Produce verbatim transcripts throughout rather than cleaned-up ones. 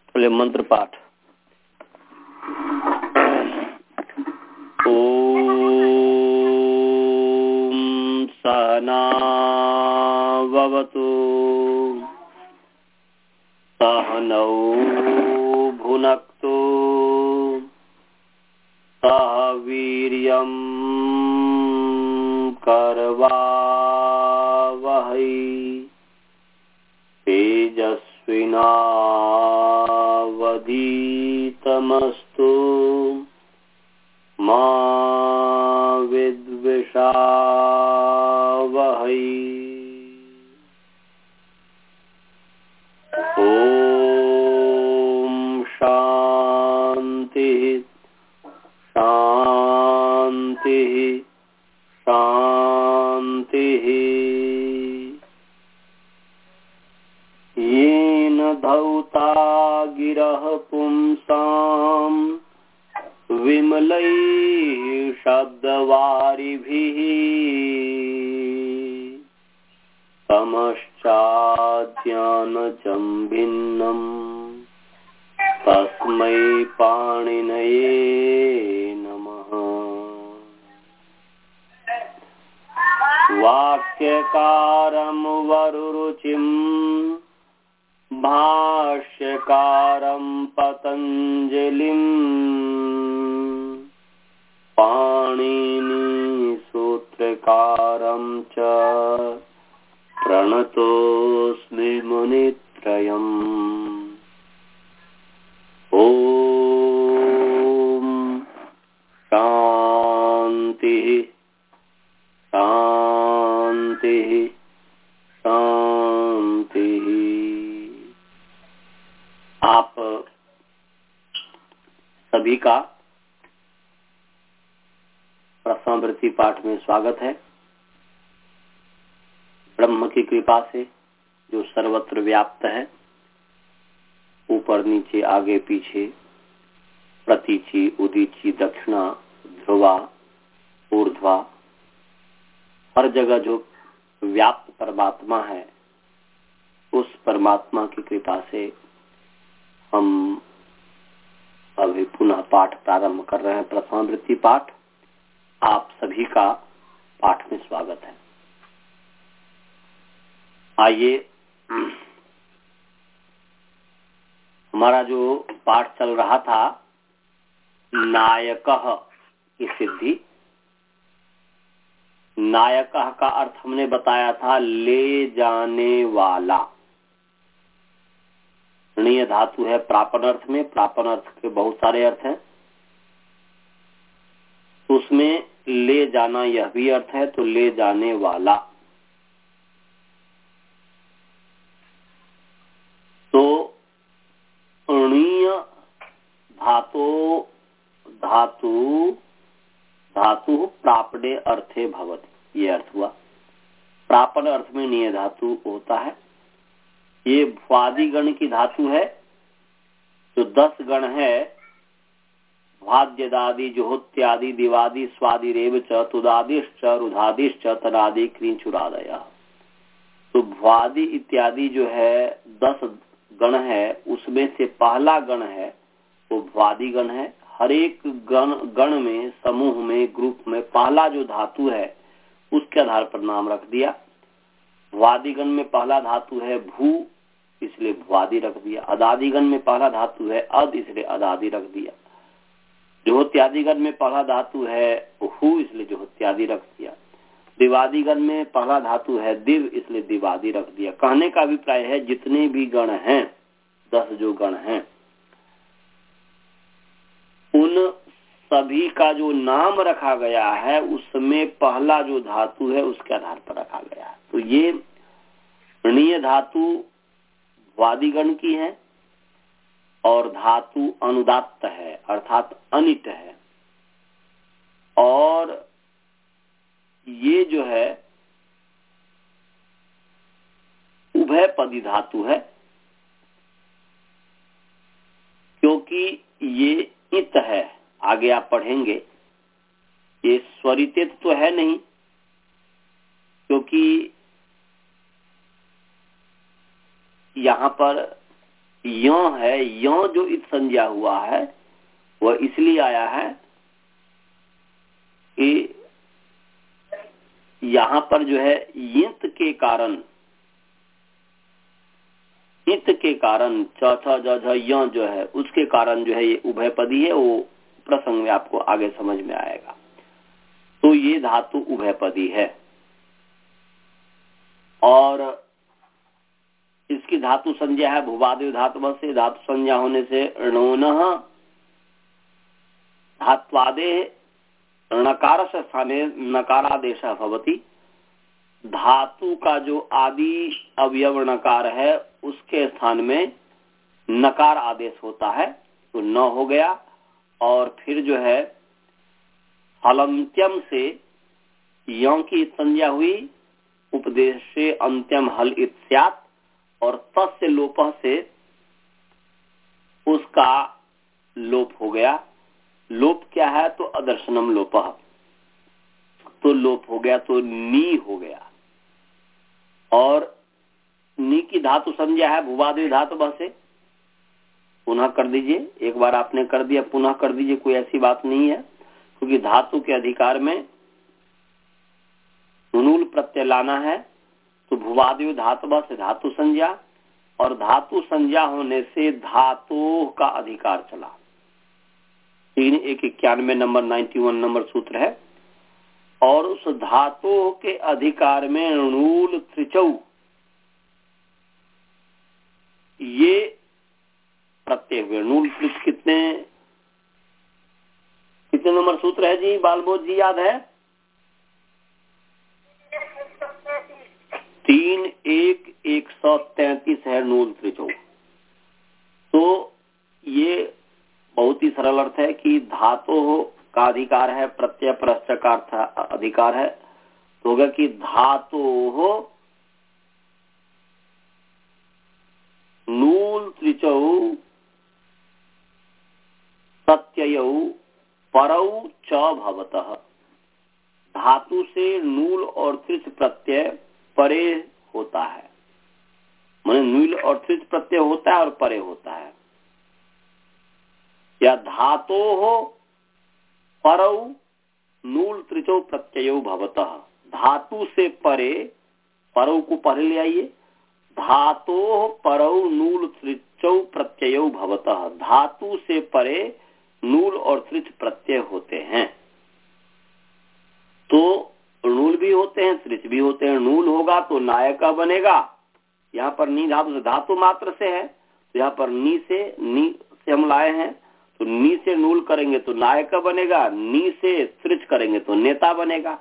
बोले मंत्र पाठ। ओम सहना भवतु सहनौ भुनक्तु सह वीर्यं करवावहै तेजस्विनावधीतमस्तु मा विद्विषावहै। ओम शांति शांति शांति। येन धौता गिरः पुंसां विमलैः शब्दवारिभिः तमश्चाद्यानचं भिन्नं तस्मै पाणिनये नमः। वाक्यकारं वरुरुचिं भाष्यकारं पतञ्जलिं पाणिनि सूत्रकारं च प्रणतोऽस्मि मुनित्रयम्। ओम शांति शांति शांति। आप सभी का प्रथमावृत्ति पाठ में स्वागत है। ब्रह्म की कृपा से जो सर्वत्र व्याप्त है, ऊपर नीचे आगे पीछे, प्रतीचि उदीची दक्षिणा ध्रुवा ऊर्ध्वा, हर जगह जो व्याप्त परमात्मा है, उस परमात्मा की कृपा से हम अभी पुनः पाठ प्रारंभ कर रहे हैं। प्रथमावृत्ति पाठ। आप सभी का पाठ में स्वागत है। आइए, हमारा जो पाठ चल रहा था नायकः की सिद्धि। नायकः का अर्थ हमने बताया था ले जाने वाला। णीय धातु है प्रापण अर्थ में। प्रापण अर्थ के बहुत सारे अर्थ हैं, उसमें ले जाना यह भी अर्थ है, तो ले जाने वाला। तो णीय धातु धातु धातु प्रापणे अर्थे भवति, ये अर्थ हुआ। प्रापण अर्थ में णीय धातु होता है। ये भ्वादि गण की धातु है। जो दस गण है, भाद्यदादि जुहोत्यादि दिवादि स्वादि रेव च तुदादिश्च रुधादिश्च तदादि क्रींचुरादय। तो भ्वादि इत्यादि जो है दस गण है, उसमें से पहला गण है वो भ्वादि गण है। हर एक गण गण में, समूह में, ग्रुप में पहला जो धातु है उसके आधार पर नाम रख दिया। भ्वादिगण में पहला धातु है भू, इसलिए भ्वादि रख दिया। अदादिगण में पहला धातु है अद, इसलिए अदादि रख दिया। जोहोत्यादिगण में पहला धातु है हु, इसलिए जोहोत्यादि रख दिया। दिवादिगण में पहला धातु है दिव, इसलिए दिवादि रख दिया। कहने का अभिप्राय है जितने भी गण हैं, दस जो गण हैं, उन सभी का जो नाम रखा गया है उसमें पहला जो धातु है उसके आधार पर रखा गया है। तो ये णीय धातु वादिगण की है और धातु अनुदात्त है, अर्थात अनिट है। और ये जो है उभय पदी धातु है, क्योंकि ये इत है। आगे आप पढ़ेंगे, ये स्वरित तो है नहीं, क्योंकि यहाँ पर यों है, यों जो इत संज्ञा हुआ है वह इसलिए आया है कि यहाँ पर जो है यंत के कारण, इत के कारण च छ ज झ य जो है उसके कारण जो है ये उभयपदी है। वो प्रसंग में आपको आगे समझ में आएगा। तो ये धातु उभयपदी है और इसकी धातु संज्ञा है भुवादि धातु से। धातु संज्ञा होने से णोनः धात्वादे णकार से स्थाने नकारादेश भवति। धातु का जो आदि अवयव नकार है उसके स्थान में नकार आदेश होता है, तो न हो गया। और फिर जो है हलंत्यम से यों की संज्ञा हुई, उपदेश से अंत्यम हल इत्स्यात्, और तस्य लोपः से उसका लोप हो गया। लोप क्या है? तो अदर्शनम लोपः, तो लोप हो गया, तो नी हो गया। और नी की धातु संज्ञा है भुवादि धातु से। पुनः कर दीजिए, एक बार आपने कर दिया पुनः कर दीजिए, कोई ऐसी बात नहीं है, क्योंकि धातु के अधिकार में नूल प्रत्यय लाना है। तो भुवादि धातु से धातु संज्ञा, और धातु संज्ञा होने से धातु का अधिकार चला। तीन एक इक्यानवे नंबर नाइन्टी वन नंबर सूत्र है। और उस धातु के अधिकार में नूल त्रिचौ ये प्रत्यय हुए। नूल त्रिच कितने कितने नंबर सूत्र है जी? बालबोध जी याद है? तीन एक एक सौ तैतीस है नूल त्रिचौ। तो ये बहुत ही सरल अर्थ है कि धातु का अधिकार है, प्रत्यय परस्य का अधिकार है। तो होगा कि धातु हो नूल त्रिचौ प्रत्ययौ परौ च भवतः। धातु से नूल और त्रिच प्रत्यय परे होता है, माने नूल और त्रिच प्रत्यय होता है और परे होता है। या धातो हो परौ नूल त्रिचौ प्रत्ययो भवतः। धातु से परे, परौ को पहले ले आइए, धातो परौ नूल त्रिचौ प्रत्ययो भवतः। धातु से परे नूल और त्रिच प्रत्यय होते हैं। तो नूल भी होते हैं, त्रिच भी होते हैं। नूल होगा तो नायका बनेगा। यहाँ पर नी धातु से धातु मात्र से है, तो यहाँ पर नी से नी से हम लाए हैं, तो नी से नूल करेंगे तो नायका बनेगा, नी से त्रिच करेंगे तो नेता बनेगा।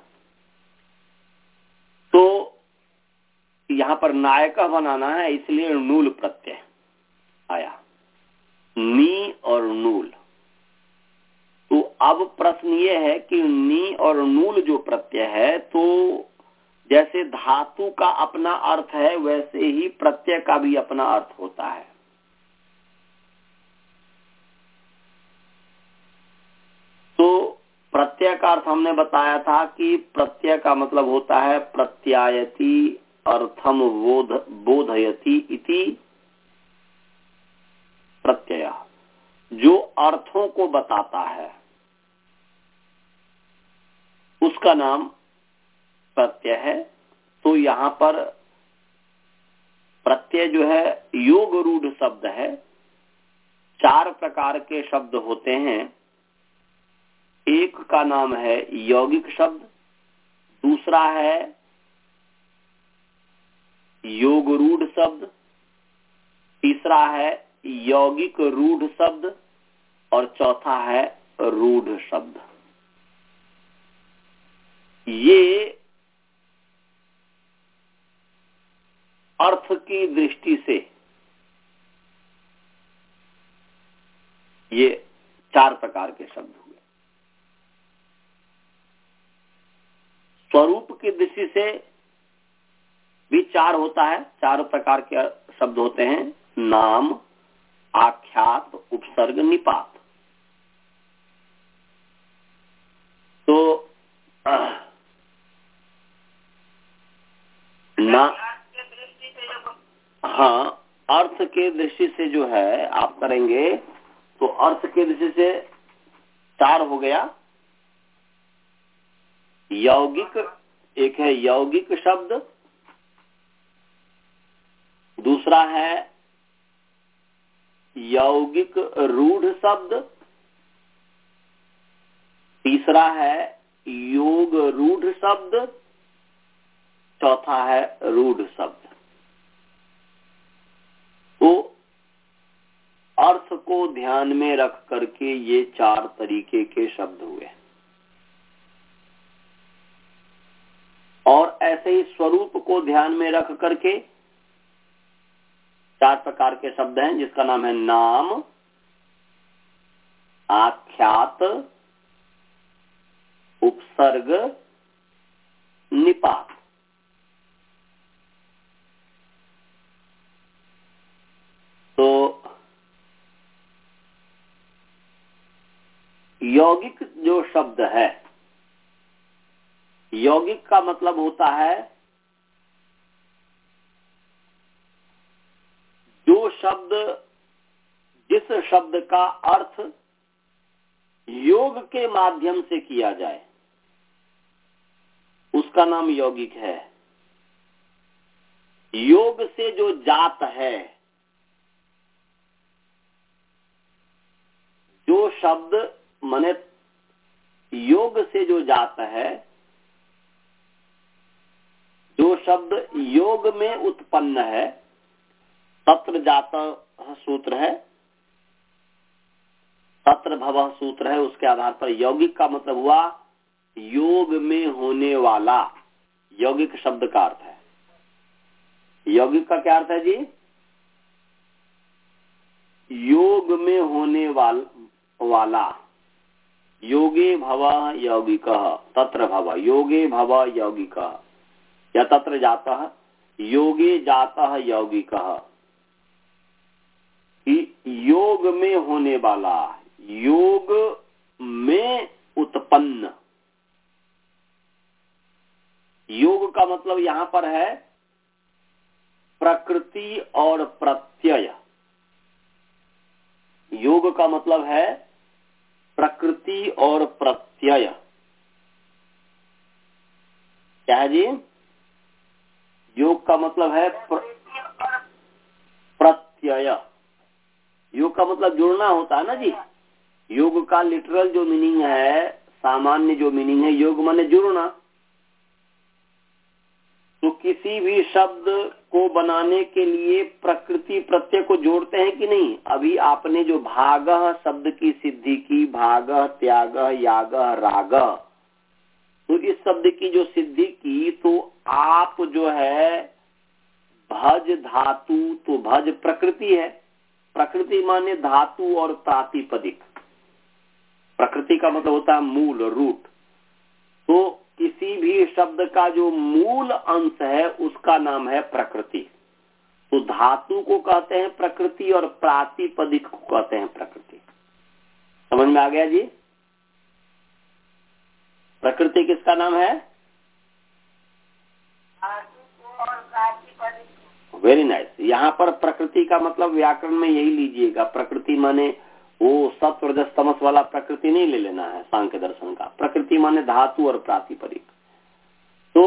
तो यहाँ पर नायका बनाना है, इसलिए नूल प्रत्यय आया, नी और नूल। तो अब प्रश्न ये है कि नी और नूल जो प्रत्यय है, तो जैसे धातु का अपना अर्थ है वैसे ही प्रत्यय का भी अपना अर्थ होता है। तो प्रत्यय का अर्थ हमने बताया था कि प्रत्यय का मतलब होता है प्रत्यायति अर्थम बोध बोधयति इति प्रत्यय, जो अर्थों को बताता है उसका नाम प्रत्यय है। तो यहाँ पर प्रत्यय जो है योग रूढ़ शब्द है। चार प्रकार के शब्द होते हैं। एक का नाम है यौगिक शब्द, दूसरा है योग रूढ़ शब्द, तीसरा है यौगिक रूढ़ शब्द, और चौथा है रूढ़ शब्द। ये अर्थ की दृष्टि से ये चार प्रकार के शब्द हुए। स्वरूप की दृष्टि से भी चार होता है, चार प्रकार के शब्द होते हैं। नाम, आख्यात, उपसर्ग, निपात। तो ना हाँ, अर्थ के दृष्टि से जो है आप करेंगे तो अर्थ के दृष्टि से चार हो गया। यौगिक, एक है यौगिक शब्द, दूसरा है यौगिक रूढ़ शब्द, तीसरा है योग रूढ़ शब्द, चौथा है रूढ़ शब्द। तो अर्थ को ध्यान में रख करके ये चार तरीके के शब्द हुए। और ऐसे ही स्वरूप को ध्यान में रख करके चार प्रकार के शब्द हैं, जिसका नाम है नाम, आख्यात, उपसर्ग, निपात। तो यौगिक जो शब्द है, यौगिक का मतलब होता है जो शब्द, जिस शब्द का अर्थ योग के माध्यम से किया जाए उसका नाम यौगिक है। योग से जो जात है, जो शब्द माने योग से जो जाता है, जो शब्द योग में उत्पन्न है, तत्र जाता सूत्र है, तत्र भवः सूत्र है, उसके आधार पर यौगिक का मतलब हुआ योग में होने वाला। यौगिक शब्द का अर्थ है, यौगिक का क्या अर्थ है जी? योग में होने वाल, वाला। योगे भव यौगिकः, तत्र भव, योगे भव यौगिकः, या तत्र जातः, योगे जातः यौगिकः। योग में होने वाला, योग में उत्पन्न। योग का मतलब यहां पर है प्रकृति और प्रत्यय। योग का मतलब है प्रकृति और प्रत्यय। क्या है जी? योग का मतलब है प्र, प्रत्यय। योग का मतलब जुड़ना होता है ना जी। योग का लिटरल जो मीनिंग है, सामान्य जो मीनिंग है, योग माने जुड़ना। तो किसी भी शब्द को बनाने के लिए प्रकृति प्रत्यय को जोड़ते हैं कि नहीं? अभी आपने जो भागः शब्द की सिद्धि की, भागः, त्यागः, यागः, रागः, तो इस शब्द की जो सिद्धि की, तो आप जो है भज धातु, तो भज प्रकृति है। प्रकृति माने धातु और प्रातिपदिक। प्रकृति का मतलब होता है मूल, रूट। तो किसी भी शब्द का जो मूल अंश है उसका नाम है प्रकृति। तो धातु को कहते हैं प्रकृति और प्रातिपदिक को कहते हैं प्रकृति। समझ में आ गया जी? प्रकृति किसका नाम है? Very nice. यहाँ पर प्रकृति का मतलब व्याकरण में यही लीजिएगा, प्रकृति माने वो सत्व रजस तमस वाला प्रकृति नहीं ले लेना है सांख्य दर्शन का। प्रकृति माने धातु और प्रातिपदिक। तो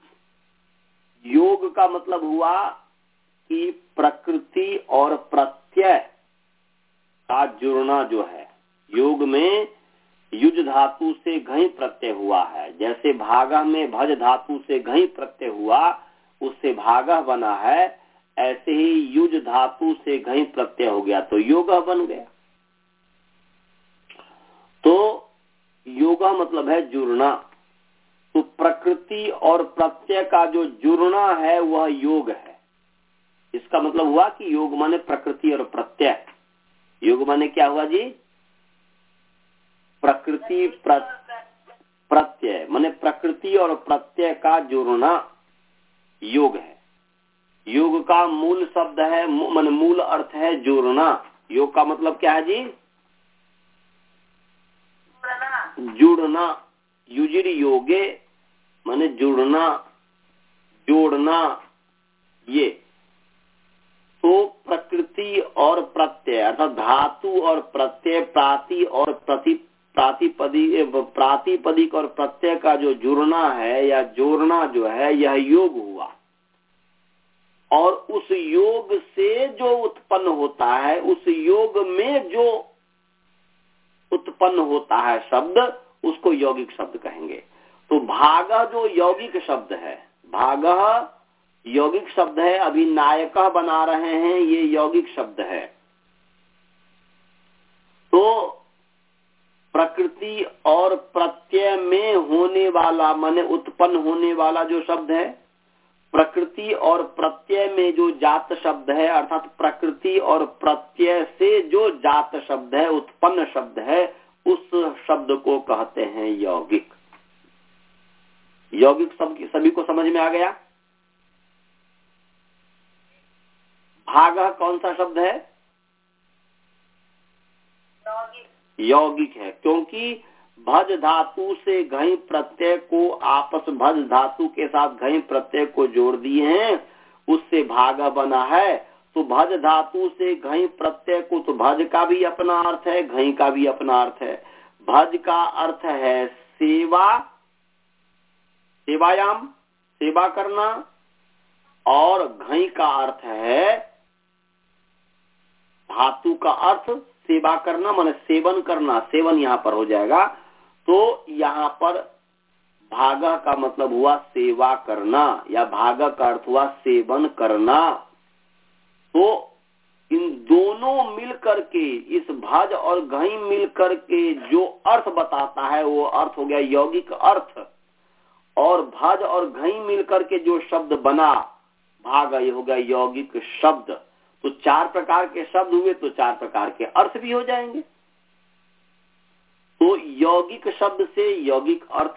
योग का मतलब हुआ कि प्रकृति और प्रत्यय का जुड़ना जो है। योग में युज धातु से घई प्रत्यय हुआ है, जैसे भागा में भज धातु से घई प्रत्यय हुआ, उससे भागा बना है, ऐसे ही युज धातु से घई प्रत्यय हो गया तो योग बन गया। तो योगा मतलब है जुड़ना। तो प्रकृति और प्रत्यय का जो जुड़ना है वह योग है। इसका मतलब हुआ कि योग माने प्रकृति और प्रत्यय। योग माने क्या हुआ जी? प्रकृति प्र, प्रत्यय माने प्रकृति और प्रत्यय का जुड़ना योग है। योग का मूल शब्द है, माने मूल अर्थ है जुड़ना। योग का मतलब क्या है जी? जुड़ना। युजिर योगे माने जुड़ना, जोड़ना। ये तो प्रकृति और प्रत्यय अर्थात धातु और प्रत्यय, प्राति और प्रति प्रातिपदिक प्रातिपदिक और प्रत्यय का जो जुड़ना है या जोड़ना जो है यह योग हुआ, और उस योग से जो उत्पन्न होता है, उस योग में जो उत्पन्न होता है शब्द, उसको यौगिक शब्द कहेंगे। तो भाग जो यौगिक शब्द है, भाग यौगिक शब्द है, अभी नायक बना रहे हैं, ये यौगिक शब्द है। तो प्रकृति और प्रत्यय में होने वाला माने उत्पन्न होने वाला जो शब्द है, प्रकृति और प्रत्यय में जो जात शब्द है, अर्थात प्रकृति और प्रत्यय से जो जात शब्द है, उत्पन्न शब्द है, उस शब्द को कहते हैं यौगिक। यौगिक शब्द सभी को समझ में आ गया। भाग कौन सा शब्द है? यौगिक है, क्योंकि भज धातु से घई प्रत्यय को आपस भज धातु के साथ घई प्रत्यय को जोड़ दिए हैं, उससे भाग बना है। तो भज धातु से घई प्रत्यय को, तो भज का भी अपना अर्थ है, घई का भी अपना अर्थ है। भज का अर्थ है सेवा, सेवायाम, सेवा करना, और घई का अर्थ है धातु का अर्थ सेवा करना माने सेवन करना, सेवन यहाँ पर हो जाएगा। तो यहाँ पर भाग का मतलब हुआ सेवा करना, या भाग का अर्थ हुआ सेवन करना। तो इन दोनों मिलकर के, इस भज और घई मिलकर के जो अर्थ बताता है वो अर्थ हो गया यौगिक अर्थ, और भज और घई मिलकर के जो शब्द बना भाग, ये हो गया यौगिक शब्द। तो चार प्रकार के शब्द हुए, तो चार प्रकार के अर्थ भी हो जाएंगे। तो यौगिक शब्द से यौगिक अर्थ,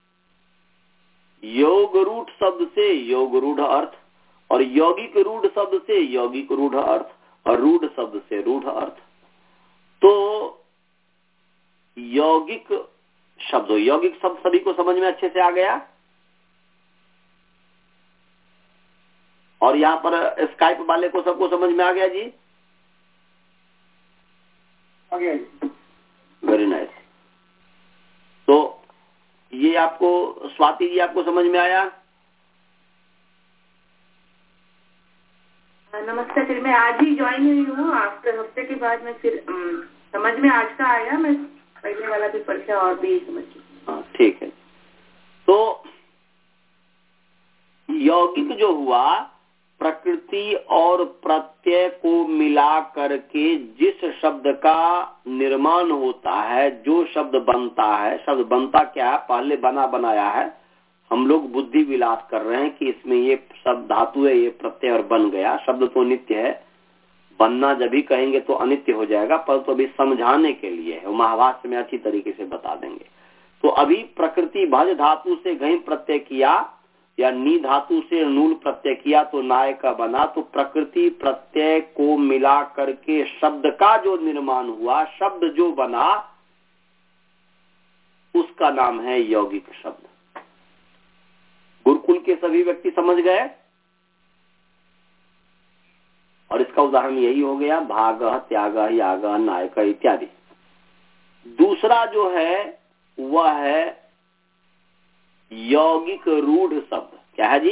योग रूढ़ शब्द से योग रूढ़ अर्थ, और यौगिक रूढ़ शब्द से यौगिक रूढ़ अर्थ, और रूढ़ शब्द से रूढ़ अर्थ। तो यौगिक शब्द, यौगिक शब्द सभी को समझ में अच्छे से आ गया। और यहाँ पर स्काइप वाले को सबको समझ में आ गया जी? आ गया। Very nice. तो ये आपको, स्वाति जी आपको समझ में आया? नमस्ते। फिर मैं आज ही ज्वाइन हुई हूँ, आफ्टर हफ्ते के बाद मैं फिर समझ में आज का आया, मैं पहले वाला भी पढ़ा और भी समझ। हाँ ठीक है। तो यौगिक जो हुआ, प्रकृति और प्रत्यय को मिला करके जिस शब्द का निर्माण होता है, जो शब्द बनता है, शब्द बनता क्या है, पहले बना बनाया है, हम लोग बुद्धि विलास कर रहे हैं कि इसमें ये शब्द धातु है, ये प्रत्यय और बन गया। शब्द तो नित्य है, बनना जब भी कहेंगे तो अनित्य हो जाएगा, पर तो अभी समझाने के लिए है, महाभाष्य में अच्छी तरीके से बता देंगे। तो अभी प्रकृति भज धातु से घई प्रत्यय किया, या नी धातु से नूल प्रत्यय किया, तो नायक बना। तो प्रकृति प्रत्यय को मिला करके शब्द का जो निर्माण हुआ, शब्द जो बना, उसका नाम है यौगिक शब्द। गुरुकुल के सभी व्यक्ति समझ गए। और इसका उदाहरण यही हो गया भाग, त्याग, याग, नायक इत्यादि। दूसरा जो है वह है यौगिक रूढ़ शब्द। क्या है जी?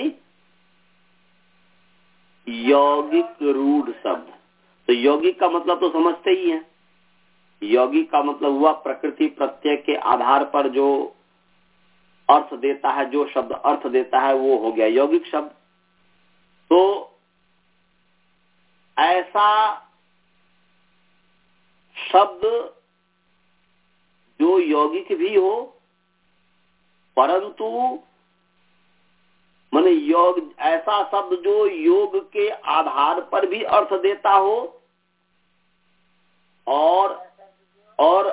यौगिक रूढ़ शब्द। तो यौगिक का मतलब तो समझते ही हैं। यौगिक का मतलब हुआ प्रकृति प्रत्यय के आधार पर जो अर्थ देता है, जो शब्द अर्थ देता है, वो हो गया यौगिक शब्द। तो ऐसा शब्द जो यौगिक भी हो, परंतु माने योग, ऐसा शब्द जो योग के आधार पर भी अर्थ देता हो, और और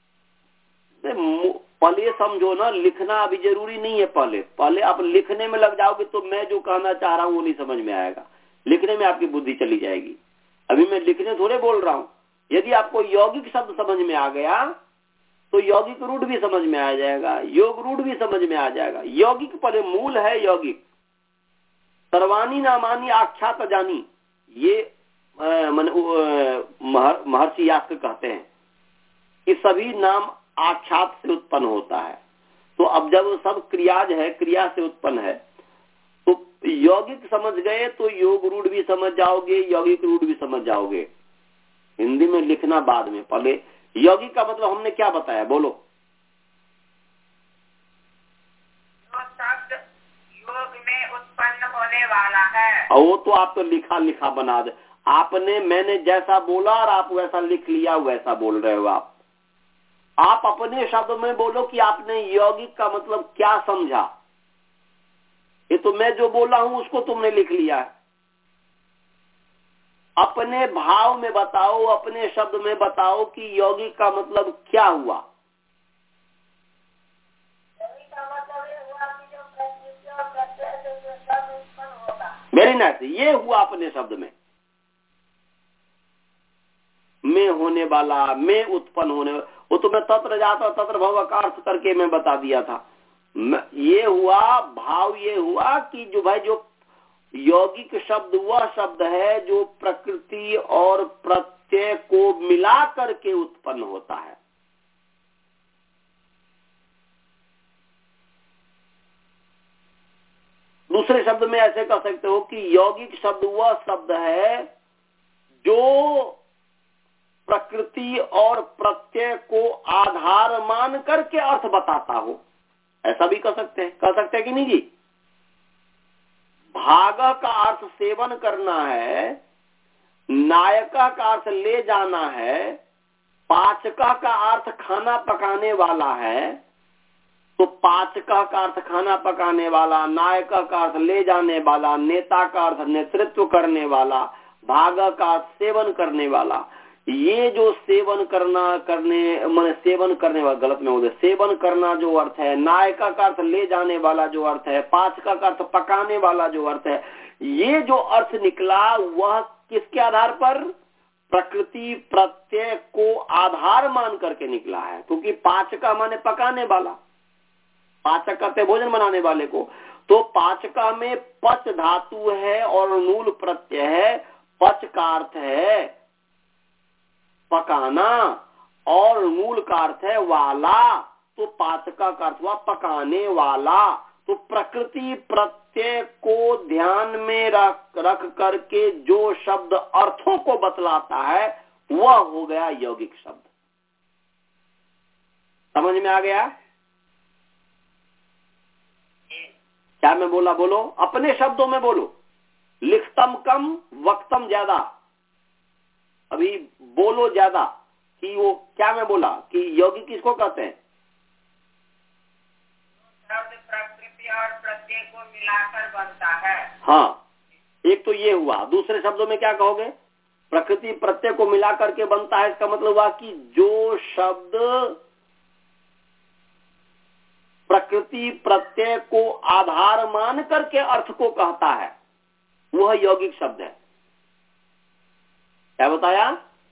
पहले समझो ना, लिखना अभी जरूरी नहीं है। पहले पहले आप लिखने में लग जाओगे तो मैं जो कहना चाह रहा हूं वो नहीं समझ में आएगा, लिखने में आपकी बुद्धि चली जाएगी। अभी मैं लिखने थोड़े बोल रहा हूं। यदि आपको यौगिक शब्द समझ में आ गया तो यौगिक रूढ़ भी समझ में आ जाएगा, योग रूढ़ भी समझ में आ जाएगा। यौगिक पर मूल है यौगिक। सर्वानी नामानी आख्यात जानी, ये मन महर्षि यास्क कहते हैं कि सभी नाम आख्यात से उत्पन्न होता है। तो अब जब सब क्रियाज है, क्रिया से उत्पन्न है, तो यौगिक समझ गए तो योग रूढ़ भी समझ जाओगे, यौगिक रूढ़ भी समझ जाओगे। हिंदी में लिखना बाद में, पहले यौगिक का मतलब हमने क्या बताया, बोलो। जो शब्द योग में उत्पन्न होने वाला है। और वो तो आप तो लिखा लिखा बना दे, आपने मैंने जैसा बोला और आप वैसा लिख लिया, वैसा बोल रहे हो आप। आप अपने शब्द में बोलो कि आपने यौगिक का मतलब क्या समझा। ये तो मैं जो बोला हूं उसको तुमने लिख लिया है। अपने भाव में बताओ, अपने शब्द में बताओ कि यौगिक का मतलब क्या हुआ। वेरी नाइस, ये हुआ अपने शब्द में। मैं होने वाला, मैं उत्पन्न होने, वो तो मैं तत्र जाता तत्र भव का अर्थ करके मैं बता दिया था। ये हुआ भाव, ये हुआ कि जो भाई जो यौगिक शब्द वह शब्द है जो प्रकृति और प्रत्यय को मिला करके उत्पन्न होता है। दूसरे शब्द में ऐसे कह सकते हो कि यौगिक शब्द वह शब्द है जो प्रकृति और प्रत्यय को आधार मान करके अर्थ बताता हो, ऐसा भी कह सकते हैं। कह सकते हैं कि नहीं जी। भाग का अर्थ सेवन करना है, नायक का अर्थ ले जाना है, पाचका का अर्थ खाना पकाने वाला है। तो पाचका का अर्थ खाना पकाने वाला, नायक का अर्थ ले जाने वाला, नेता का अर्थ नेतृत्व करने वाला, भाग का अर्थ सेवन करने वाला। ये जो सेवन करना करने मन सेवन करने वाला, गलत में हो गया, सेवन करना जो अर्थ है, नायका का अर्थ ले जाने वाला जो अर्थ है, पाचका का अर्थ पकाने वाला जो अर्थ है, ये जो अर्थ निकला वह किसके आधार पर, प्रकृति प्रत्यय को आधार मान करके निकला है। क्योंकि पाचका माने पकाने वाला, पाचक कहते भोजन बनाने वाले को। तो पाचका में पच धातु है और नूल प्रत्यय है। पच का अर्थ है पकाना और मूल का अर्थ है वाला। तो पाचका का अर्थ हुआ पकाने वाला। तो प्रकृति प्रत्यय को ध्यान में रख रख करके जो शब्द अर्थों को बतलाता है वह हो गया यौगिक शब्द। समझ में आ गया क्या मैं बोला? बोलो, अपने शब्दों में बोलो। लिखतम कम, वक्तम ज्यादा। अभी बोलो ज्यादा कि वो क्या मैं बोला कि यौगिक किसको कहते हैं? शब्द प्रकृति और प्रत्यय को मिलाकर बनता है। हाँ, एक तो ये हुआ। दूसरे शब्दों में क्या कहोगे? प्रकृति प्रत्यय को मिला करके बनता है। इसका मतलब हुआ कि जो शब्द प्रकृति प्रत्यय को आधार मान करके अर्थ को कहता है वह यौगिक शब्द है। क्या बताया?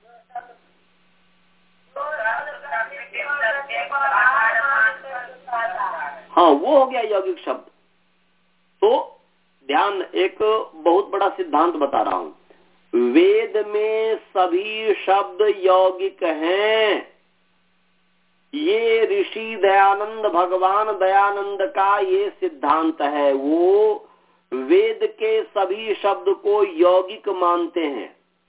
हाँ, वो हो गया यौगिक शब्द। तो ध्यान, एक बहुत बड़ा सिद्धांत बता रहा हूं। वेद में सभी शब्द यौगिक हैं। ये ऋषि दयानंद, भगवान दयानंद का ये सिद्धांत है। वो वेद के सभी शब्द को यौगिक मानते हैं।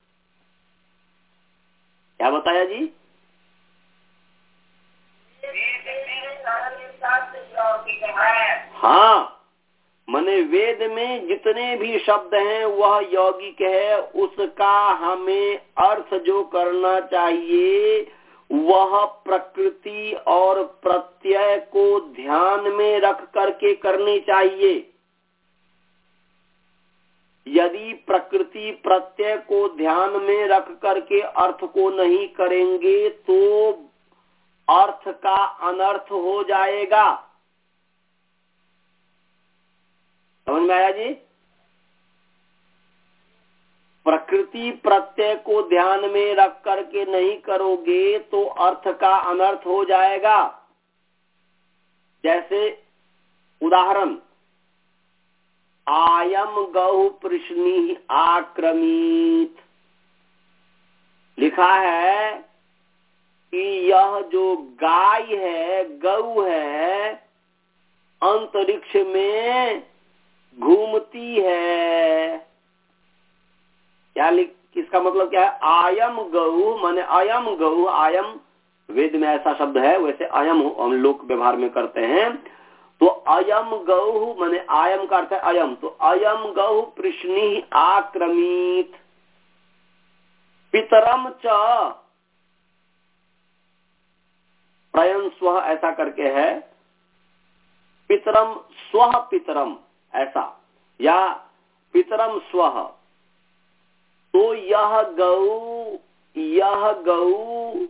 क्या बताया जी? हाँ, माने वेद में जितने भी शब्द हैं वह यौगिक है। उसका हमें अर्थ जो करना चाहिए वह प्रकृति और प्रत्यय को ध्यान में रख करके करनी चाहिए। यदि प्रकृति प्रत्यय को ध्यान में रख करके अर्थ को नहीं करेंगे तो अर्थ का अनर्थ हो जाएगा। समझ में आया जी? प्रकृति प्रत्यय को ध्यान में रख करके नहीं करोगे तो अर्थ का अनर्थ हो जाएगा। जैसे उदाहरण, आयम गौ पृश्नि आक्रमित। लिखा है कि यह जो गाय है, गऊ है, अंतरिक्ष में घूमती है। क्या लिख इसका मतलब क्या है? आयम गऊ माने अयम गऊ, आयम वेद में ऐसा शब्द है, वैसे अयम हम लोग व्यवहार में करते हैं। तो अयम गऊ माने आयम का अर्थ है अयम, तो अयम गऊ कृष्णी आक्रमित पितरम च प्रयन स्व ऐसा करके है, पितरम स्व पितरम ऐसा, या पितरम स्व। तो यह गऊ यह गऊ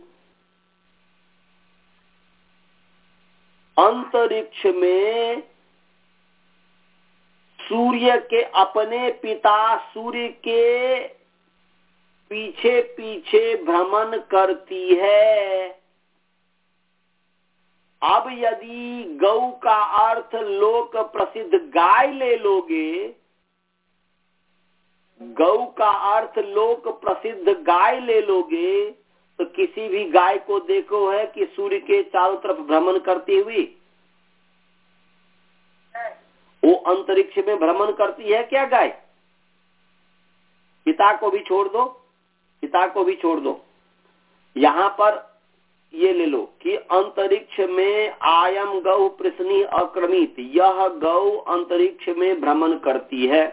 अंतरिक्ष में सूर्य के अपने पिता सूर्य के पीछे पीछे भ्रमण करती है। अब यदि गौ का अर्थ लोक प्रसिद्ध गाय ले लोगे, गौ का अर्थ लोक प्रसिद्ध गाय ले लोगे, तो किसी भी गाय को देखो है कि सूर्य के चारों तरफ भ्रमण करती हुई, वो अंतरिक्ष में भ्रमण करती है क्या गाय? पिता को भी छोड़ दो, पिता को भी छोड़ दो। यहाँ पर ये ले लो कि अंतरिक्ष में आयम गौ प्रश्नी अक्रमित, यह गौ अंतरिक्ष में भ्रमण करती है,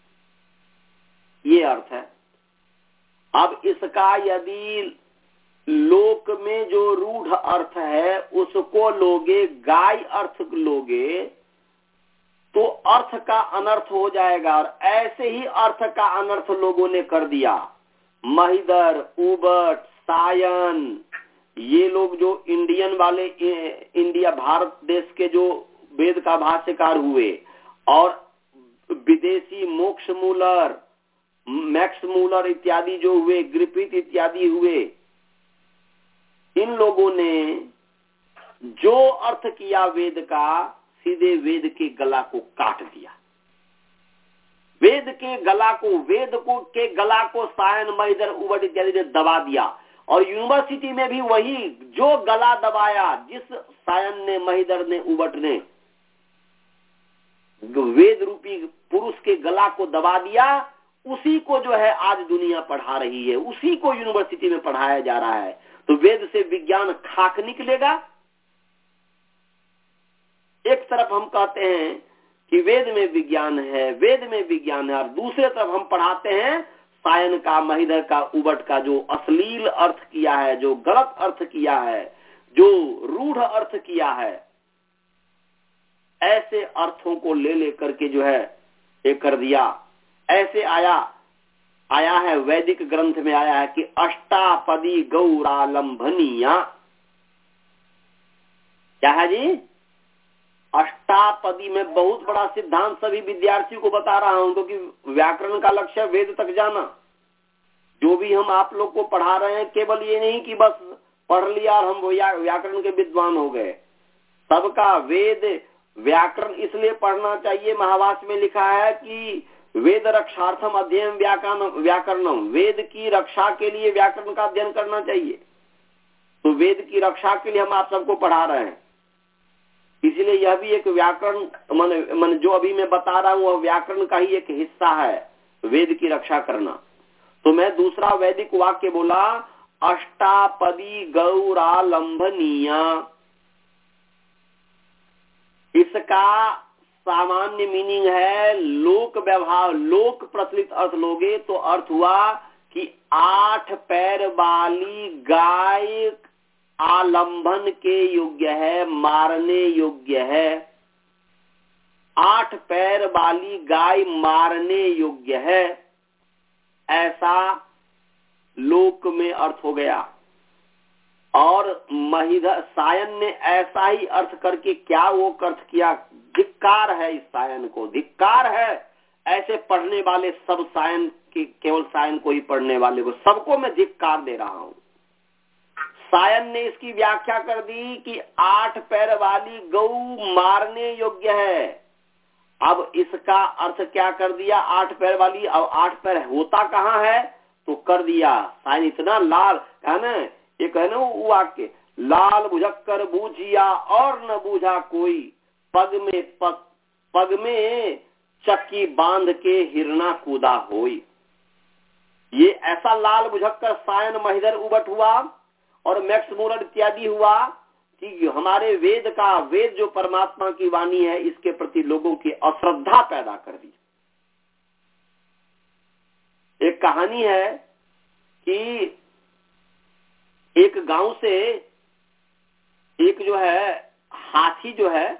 ये अर्थ है। अब इसका यदि लोक में जो रूढ़ अर्थ है उसको लोगे, गाय अर्थ लोगे, तो अर्थ का अनर्थ हो जाएगा। और ऐसे ही अर्थ का अनर्थ लोगों ने कर दिया। महिदर, उबट, सायन, ये लोग जो इंडियन वाले, इंडिया भारत देश के जो वेद का भाष्यकार हुए, और विदेशी मोक्ष मूलर, मैक्स मूलर इत्यादि जो हुए, ग्रिफिथ इत्यादि हुए, इन लोगों ने जो अर्थ किया वेद का, सीधे वेद के गला को काट दिया। वेद के गला को, वेद को के गला को सायन, महिदर, उबट इत्यादि ने दबा दिया। और यूनिवर्सिटी में भी वही जो गला दबाया, जिस सायन ने, महिदर ने, उबट ने वेद रूपी पुरुष के गला को दबा दिया, उसी को जो है आज दुनिया पढ़ा रही है, उसी को यूनिवर्सिटी में पढ़ाया जा रहा है। तो वेद से विज्ञान खाक निकलेगा। एक तरफ हम कहते हैं कि वेद में विज्ञान है, वेद में विज्ञान है, और दूसरे तरफ हम पढ़ाते हैं सायन का, महिदर का, उबट का जो अश्लील अर्थ किया है, जो गलत अर्थ किया है, जो रूढ़ अर्थ किया है, ऐसे अर्थों को ले लेकर के जो है ये कर दिया। ऐसे आया आया है वैदिक ग्रंथ में आया है कि अष्टापदी गौरालंभनिया, क्या है जी? अष्टापदी में बहुत बड़ा सिद्धांत सभी विद्यार्थियों को बता रहा हूं, क्योंकि तो व्याकरण का लक्ष्य वेद तक जाना। जो भी हम आप लोग को पढ़ा रहे हैं, केवल ये नहीं कि बस पढ़ लिया और हम व्याकरण के विद्वान हो गए। सबका वेद व्याकरण इसलिए पढ़ना चाहिए, महाभाष्य में लिखा है कि वेद रक्षार्थम अध्ययन व्याकरण व्याकरणम, वेद की रक्षा के लिए व्याकरण का अध्ययन करना चाहिए। तो वेद की रक्षा के लिए हम आप सबको पढ़ा रहे हैं, इसलिए यह भी एक व्याकरण मन, मन जो अभी मैं बता रहा हूँ वह व्याकरण का ही एक हिस्सा है, वेद की रक्षा करना। तो मैं दूसरा वैदिक वाक्य बोला, अष्टापदी गौरालंभनीया। इसका सामान्य मीनिंग है, लोक व्यवहार, लोक प्रचलित अर्थ लोगे तो अर्थ हुआ कि आठ पैर वाली गाय आलंबन के योग्य है, मारने योग्य है। आठ पैर वाली गाय मारने योग्य है, ऐसा लोक में अर्थ हो गया। और महिधर सायन ने ऐसा ही अर्थ करके क्या वो अर्थ किया, धिक्कार है इस सायन को, धिक्कार है ऐसे पढ़ने वाले सब सायन की, केवल सायन को ही पढ़ने वाले को, सबको मैं धिक्कार दे रहा हूं। सायन ने इसकी व्याख्या कर दी कि आठ पैर वाली गौ मारने योग्य है। अब इसका अर्थ क्या कर दिया, आठ पैर वाली। अब आठ पैर होता कहाँ है? तो कर दिया। सायन इतना लाल है ना, एक है ना वो वाक्य, लाल बुझक्कर बूझिया और न बूझा कोई, पग में पग, पग में चक्की बांध के हिरना कूदा होई। ये ऐसा लाल बुझक्कर सायन महिधर उबट हुआ और मैक्स मूरन इत्यादि हुआ कि हमारे वेद का, वेद जो परमात्मा की वाणी है, इसके प्रति लोगों की अश्रद्धा पैदा कर दी। एक कहानी है कि एक गांव से एक जो है हाथी जो है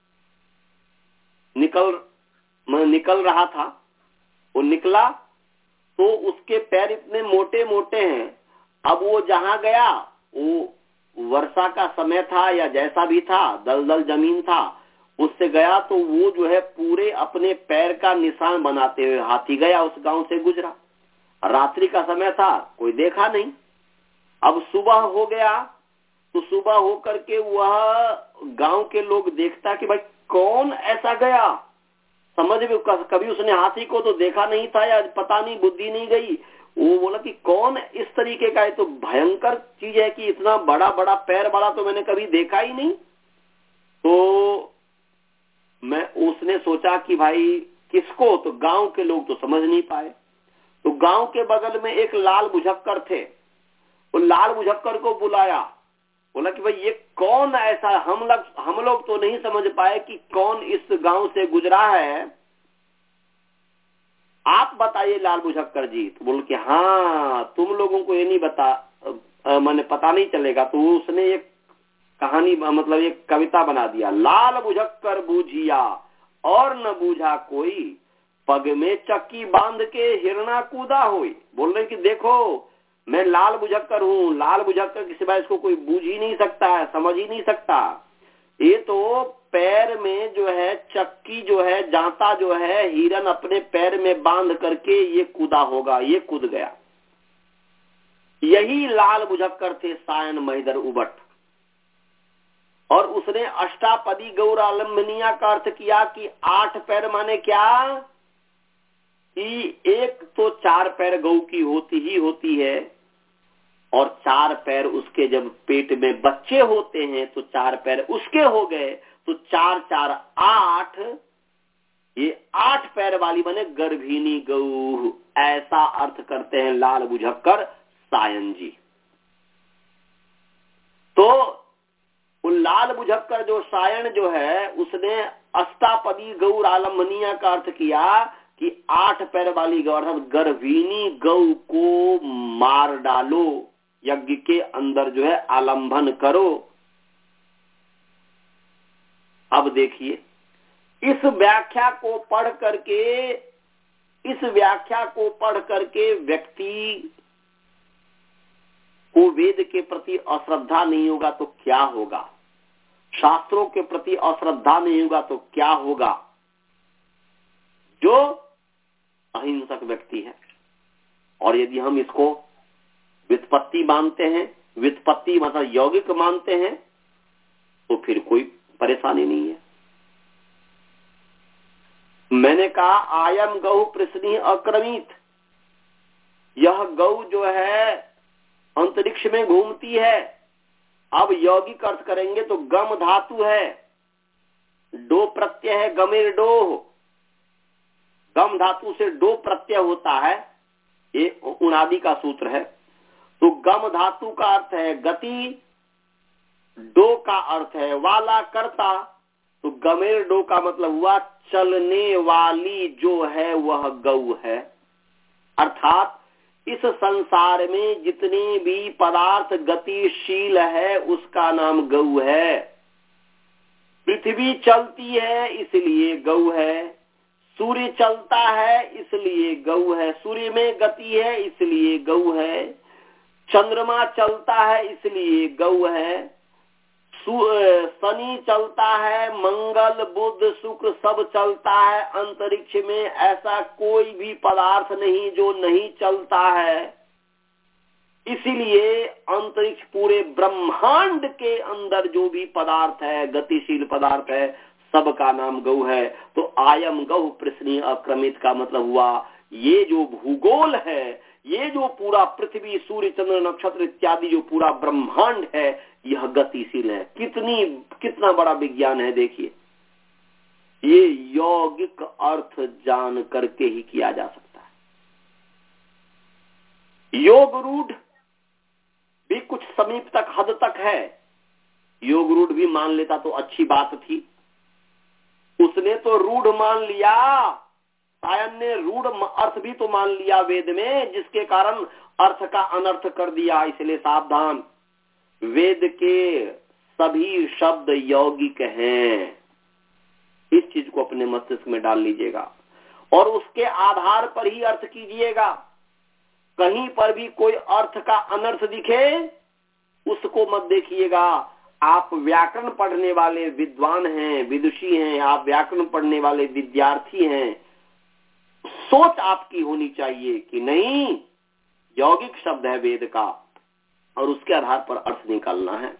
निकल निकल रहा था। वो निकला तो उसके पैर इतने मोटे मोटे हैं। अब वो जहां गया, वो वर्षा का समय था या जैसा भी था, दलदल जमीन था, उससे गया तो वो जो है पूरे अपने पैर का निशान बनाते हुए हाथी गया, उस गांव से गुजरा। रात्रि का समय था, कोई देखा नहीं। अब सुबह हो गया तो सुबह हो करके वह गांव के लोग देखता कि भाई कौन ऐसा गया। समझ में कभी उसने हाथी को तो देखा नहीं था या पता नहीं, बुद्धि नहीं गई। वो बोला कि कौन इस तरीके का है, तो भयंकर चीज है कि इतना बड़ा बड़ा पैर बड़ा तो मैंने कभी देखा ही नहीं। तो मैं उसने सोचा कि भाई किसको, तो गांव के लोग तो समझ नहीं पाए। तो गांव के बगल में एक लाल बुझक्कर थे, वो लाल बुझक्कर को बुलाया। बोला कि भाई ये कौन ऐसा, हम लोग हम लोग तो नहीं समझ पाए कि कौन इस गांव से गुजरा है, आप बताइए लाल बुझक्कर जी। तो बोल के हाँ, तुम लोगों को ये नहीं बता, मैंने पता नहीं चलेगा। तो उसने एक कहानी, मतलब एक कविता बना दिया, लाल बुझक्कर बूझिया और न बूझा कोई, पग में चक्की बांध के हिरना कूदा होई। बोल रहे कि देखो मैं लाल बुझक्कर हूँ, लाल बुझक्कर के सिवाय इसको कोई बूझ ही नहीं सकता है, समझ ही नहीं सकता। ये तो पैर में जो है चक्की जो है, जांता जो है, हिरन अपने पैर में बांध करके ये कूदा होगा, ये कूद गया। यही लाल बुझक्कर थे सायन महिधर उबट। और उसने अष्टापदी गौरालंबनिया का अर्थ किया कि आठ पैर माने क्या, कि एक तो चार पैर गौ की होती ही होती है, और चार पैर उसके जब पेट में बच्चे होते हैं तो चार पैर उसके हो गए, तो चार चार आठ, ये आठ पैर वाली बने गर्भिणी गौ। ऐसा अर्थ करते हैं लाल बुझक्कर सायन जी। तो लाल बुझक्कर जो सायन जो है, उसने अष्टापदी गौ आलम्बनिया का अर्थ किया कि आठ पैर वाली गौ, अर्थात गर्भिणी गौ को मार डालो, यज्ञ के अंदर जो है आलंबन करो। अब देखिए, इस व्याख्या को पढ़ करके इस व्याख्या को पढ़ करके व्यक्ति को वेद के प्रति अश्रद्धा नहीं होगा तो क्या होगा, शास्त्रों के प्रति अश्रद्धा नहीं होगा तो क्या होगा। जो अहिंसक व्यक्ति है, और यदि हम इसको व्युत्पत्ति मानते हैं, व्युत्पत्ति मतलब यौगिक मानते हैं, तो फिर कोई परेशानी नहीं है। मैंने कहा आयम गौ प्रश्नी अक्रमित, यह गौ जो है अंतरिक्ष में घूमती है। अब यौगिक अर्थ करेंगे तो गम धातु है, डो प्रत्यय है, गमेर डोह, गम धातु से डो प्रत्यय होता है, ये उनादि का सूत्र है। तो गम धातु का अर्थ है गति, डो का अर्थ है वाला करता, तो गमेर डो का मतलब हुआ चलने वाली जो है वह गौ है। अर्थात इस संसार में जितने भी पदार्थ गतिशील है उसका नाम गौ है। पृथ्वी चलती है इसलिए गौ है, सूर्य चलता है इसलिए गौ है, सूर्य में गति है इसलिए गौ है, चंद्रमा चलता है इसलिए गौ है, शनि चलता है, मंगल बुध शुक्र सब चलता है। अंतरिक्ष में ऐसा कोई भी पदार्थ नहीं जो नहीं चलता है। इसीलिए अंतरिक्ष पूरे ब्रह्मांड के अंदर जो भी पदार्थ है, गतिशील पदार्थ है, सबका नाम गौ है। तो आयम गौ प्रश्नी अक्रमित का मतलब हुआ ये जो भूगोल है, ये जो पूरा पृथ्वी, सूर्य, चंद्र, नक्षत्र इत्यादि जो पूरा ब्रह्मांड है, यह गतिशील है। कितनी कितना बड़ा विज्ञान है देखिए। ये यौगिक अर्थ जान करके ही किया जा सकता है। योग रूढ़ भी कुछ समीप तक, हद तक है। योग रूढ़ भी मान लेता तो अच्छी बात थी। उसने तो रूढ़ मान लिया, सायन ने रूढ़ अर्थ भी तो मान लिया वेद में, जिसके कारण अर्थ का अनर्थ कर दिया। इसलिए सावधान, वेद के सभी शब्द यौगिक हैं। इस चीज को अपने मस्तिष्क में डाल लीजिएगा और उसके आधार पर ही अर्थ कीजिएगा। कहीं पर भी कोई अर्थ का अनर्थ दिखे उसको मत देखिएगा। आप व्याकरण पढ़ने वाले विद्वान हैं, विदुषी हैं, आप व्याकरण पढ़ने वाले विद्यार्थी हैं। सोच आपकी होनी चाहिए कि नहीं, यौगिक शब्द है वेद का और उसके आधार पर अर्थ निकालना है।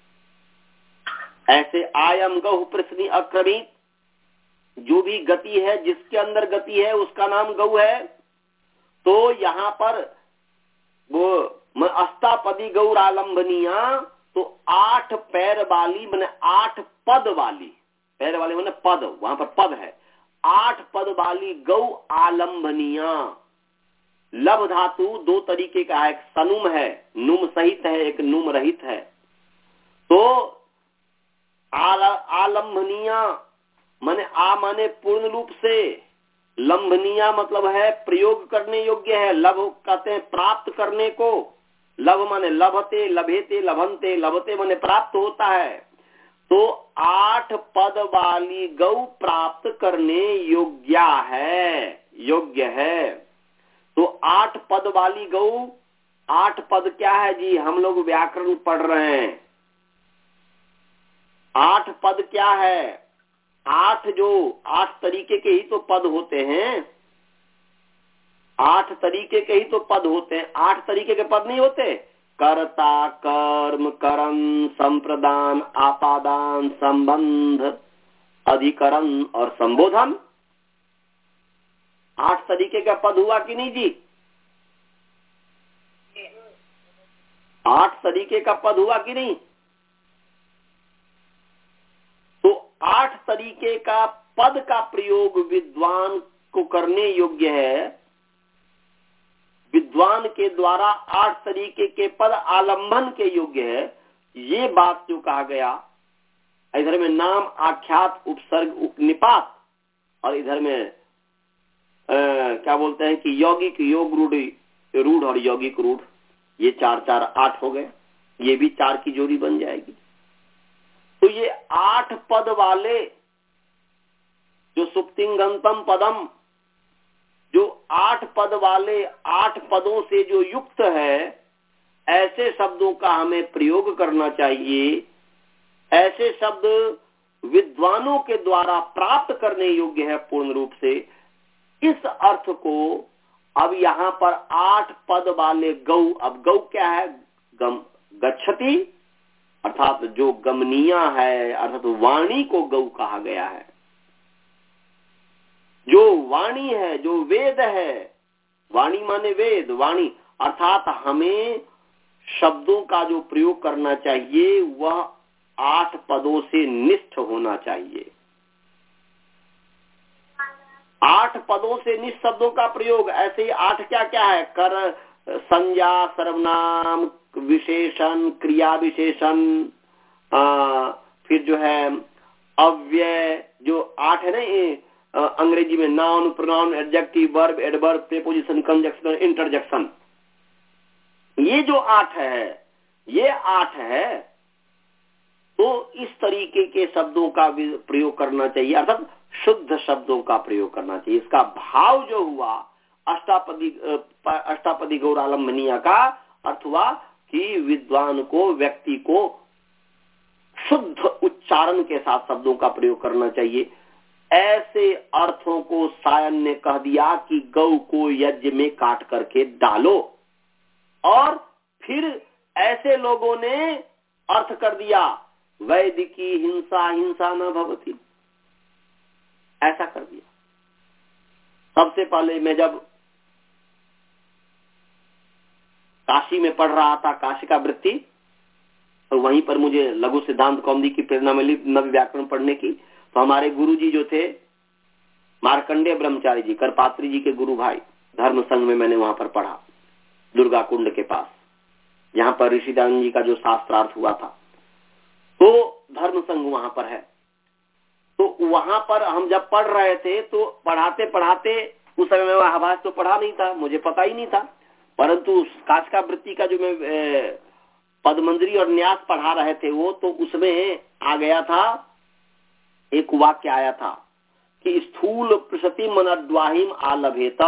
ऐसे आयम गौ प्रश्नी अक्रमित, जो भी गति है, जिसके अंदर गति है उसका नाम गौ है। तो यहाँ पर वो अष्टापदी गौरालंबनिया, तो आठ पैर वाली माने आठ पद वाली, पैर वाले माने पद, वहां पर पद है। आठ पद वाली गौ आलंबनिया। लब धातु दो तरीके का है, एक सनुम है, नुम सहित है, एक नुम रहित है। तो आल, आलंबनिया माने आ माने पूर्ण रूप से, लंबनिया मतलब है प्रयोग करने योग्य है। लब कहते हैं प्राप्त करने को। लब माने लभते, लभेते, लभंते, लभते माने प्राप्त होता है। तो आठ पद वाली गौ प्राप्त करने योग्य है, योग्य है। तो आठ पद वाली गौ, आठ पद क्या है जी? हम लोग व्याकरण पढ़ रहे हैं। आठ पद क्या है? आठ जो आठ तरीके के ही तो पद होते हैं, आठ तरीके के ही तो पद होते हैं। आठ तरीके के पद नहीं होते? कर्ता, कर्म, करन, संप्रदान, आपादान, संबंध, अधिकरण और संबोधन। आठ तरीके का पद हुआ कि नहीं जी? आठ तरीके का पद हुआ कि नहीं? तो आठ तरीके का पद का प्रयोग विद्वान को करने योग्य है। विद्वान के द्वारा आठ तरीके के पद आलंबन के योग्य है। ये बात जो कहा गया, इधर में नाम, आख्यात, उपसर्ग, उपनिपात, और इधर में आ, क्या बोलते हैं कि यौगिक, योग रूढ़, रूढ़ और यौगिक रूढ़, ये चार चार आठ हो गए। ये भी चार की जोड़ी बन जाएगी। तो ये आठ पद वाले जो सुप्तिंगंतम पदम, जो आठ पद वाले, आठ पदों से जो युक्त है, ऐसे शब्दों का हमें प्रयोग करना चाहिए। ऐसे शब्द विद्वानों के द्वारा प्राप्त करने योग्य है पूर्ण रूप से। इस अर्थ को अब यहाँ पर आठ पद वाले गौ, अब गौ क्या है? गम, गच्छति, अर्थात जो गमनीय है, अर्थात वाणी को गौ कहा गया है। जो वाणी है, जो वेद है, वाणी माने वेद, वाणी अर्थात हमें शब्दों का जो प्रयोग करना चाहिए वह आठ पदों से निष्ठ होना चाहिए। आठ पदों से निष्ठ शब्दों का प्रयोग। ऐसे ही आठ क्या क्या है? कर, संज्ञा, सर्वनाम, विशेषण, क्रिया विशेषण, फिर जो है अव्यय, जो आठ है ना, ये अंग्रेजी में noun, pronoun, adjective, verb, adverb, preposition, conjunction, interjection. ये जो आठ है, ये आठ है। तो इस तरीके के शब्दों का प्रयोग करना चाहिए, अर्थात शुद्ध शब्दों का प्रयोग करना चाहिए। इसका भाव जो हुआ अष्टापदी अष्टापदी गौरालंबनिया का अर्थ हुआ कि विद्वान को, व्यक्ति को शुद्ध उच्चारण के साथ शब्दों का प्रयोग करना चाहिए। ऐसे अर्थों को सायन ने कह दिया कि गौ को यज्ञ में काट करके डालो, और फिर ऐसे लोगों ने अर्थ कर दिया वैदिकी हिंसा हिंसा न भवति, ऐसा कर दिया। सबसे पहले मैं जब काशी में पढ़ रहा था काशी का वृत्ति, तो वहीं पर मुझे लघु सिद्धांत कौमुदी की प्रेरणा मिली नव्य व्याकरण पढ़ने की। तो हमारे गुरुजी जो थे मार्कंडेय ब्रह्मचारी जी, करपात्री जी के गुरु भाई, धर्म संघ में मैंने वहां पर पढ़ा, दुर्गा कुंड के पास, जहां पर ऋषिदानंद जी का जो शास्त्रार्थ हुआ था। तो धर्म संघ वहां पर है। तो वहां पर हम जब पढ़ रहे थे तो पढ़ाते पढ़ाते, उस समय में आभास तो पढ़ा नहीं था, मुझे पता ही नहीं था, परंतु काश का वृत्ति का जो मैं पदमंजरी और न्यास पढ़ा रहे थे वो, तो उसमें आ गया था, एक वाक्य आया था कि स्थूल प्रसति मनद्वाहिम आलभेत,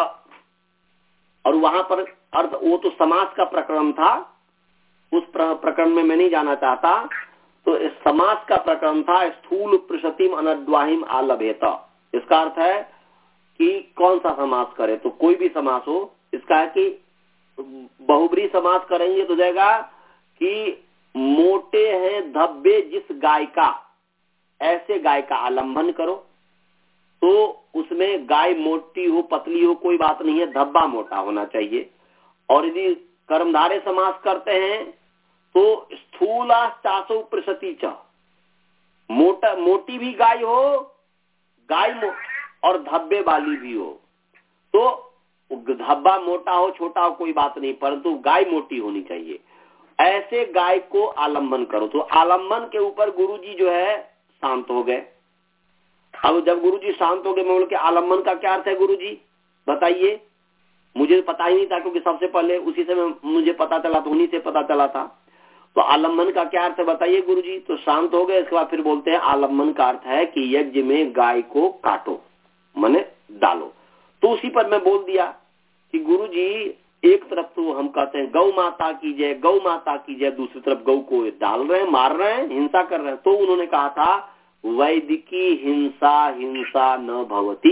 और वहां पर अर्थ, वो तो समास का प्रकरण था, उस प्रकरण में मैं नहीं जाना चाहता। तो इस समास का प्रकरण था स्थूल प्रसतिम अनद्वाहिम आलभेत। इसका अर्थ है कि कौन सा समास करे, तो कोई भी समास हो। इसका है कि बहुब्री समास करेंगे तो जाएगा कि मोटे हैं धब्बे जिस गाय का, ऐसे गाय का आलंबन करो। तो उसमें गाय मोटी हो पतली हो कोई बात नहीं है, धब्बा मोटा होना चाहिए। और यदि कर्मधारय समास करते हैं तो स्थूला चासो प्रसति च, मोटा मोटी भी गाय हो, गाय और धब्बे वाली भी हो। तो धब्बा मोटा हो छोटा हो कोई बात नहीं, परंतु गाय मोटी होनी चाहिए। ऐसे गाय को आलंबन करो। तो आलंबन के ऊपर गुरुजी जो है शांत हो गए। अब जब गुरुजी शांत हो गए, मैं बोल के आलंबन का क्या अर्थ है गुरुजी बताइए, मुझे पता ही नहीं था, क्योंकि सबसे पहले उसी समय मुझे पता चला, तो उन्हीं से पता चला था। तो आलंबन का क्या अर्थ है बताइए गुरुजी। तो शांत हो गए। इसके बाद फिर बोलते हैं आलंबन का अर्थ है कि यज्ञ में गाय को काटो, माने डालो। तो उसी पर मैं बोल दिया कि गुरुजी एक तरफ तो हम कहते हैं गौ माता की जय, गौ माता की जय, दूसरी तरफ गौ को डाल रहे हैं, मार रहे हैं, हिंसा कर रहे हैं। तो उन्होंने कहा था वैदिकी हिंसा हिंसा न भवती,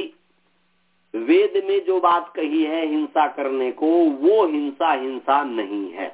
वेद में जो बात कही है हिंसा करने को, वो हिंसा हिंसा नहीं है,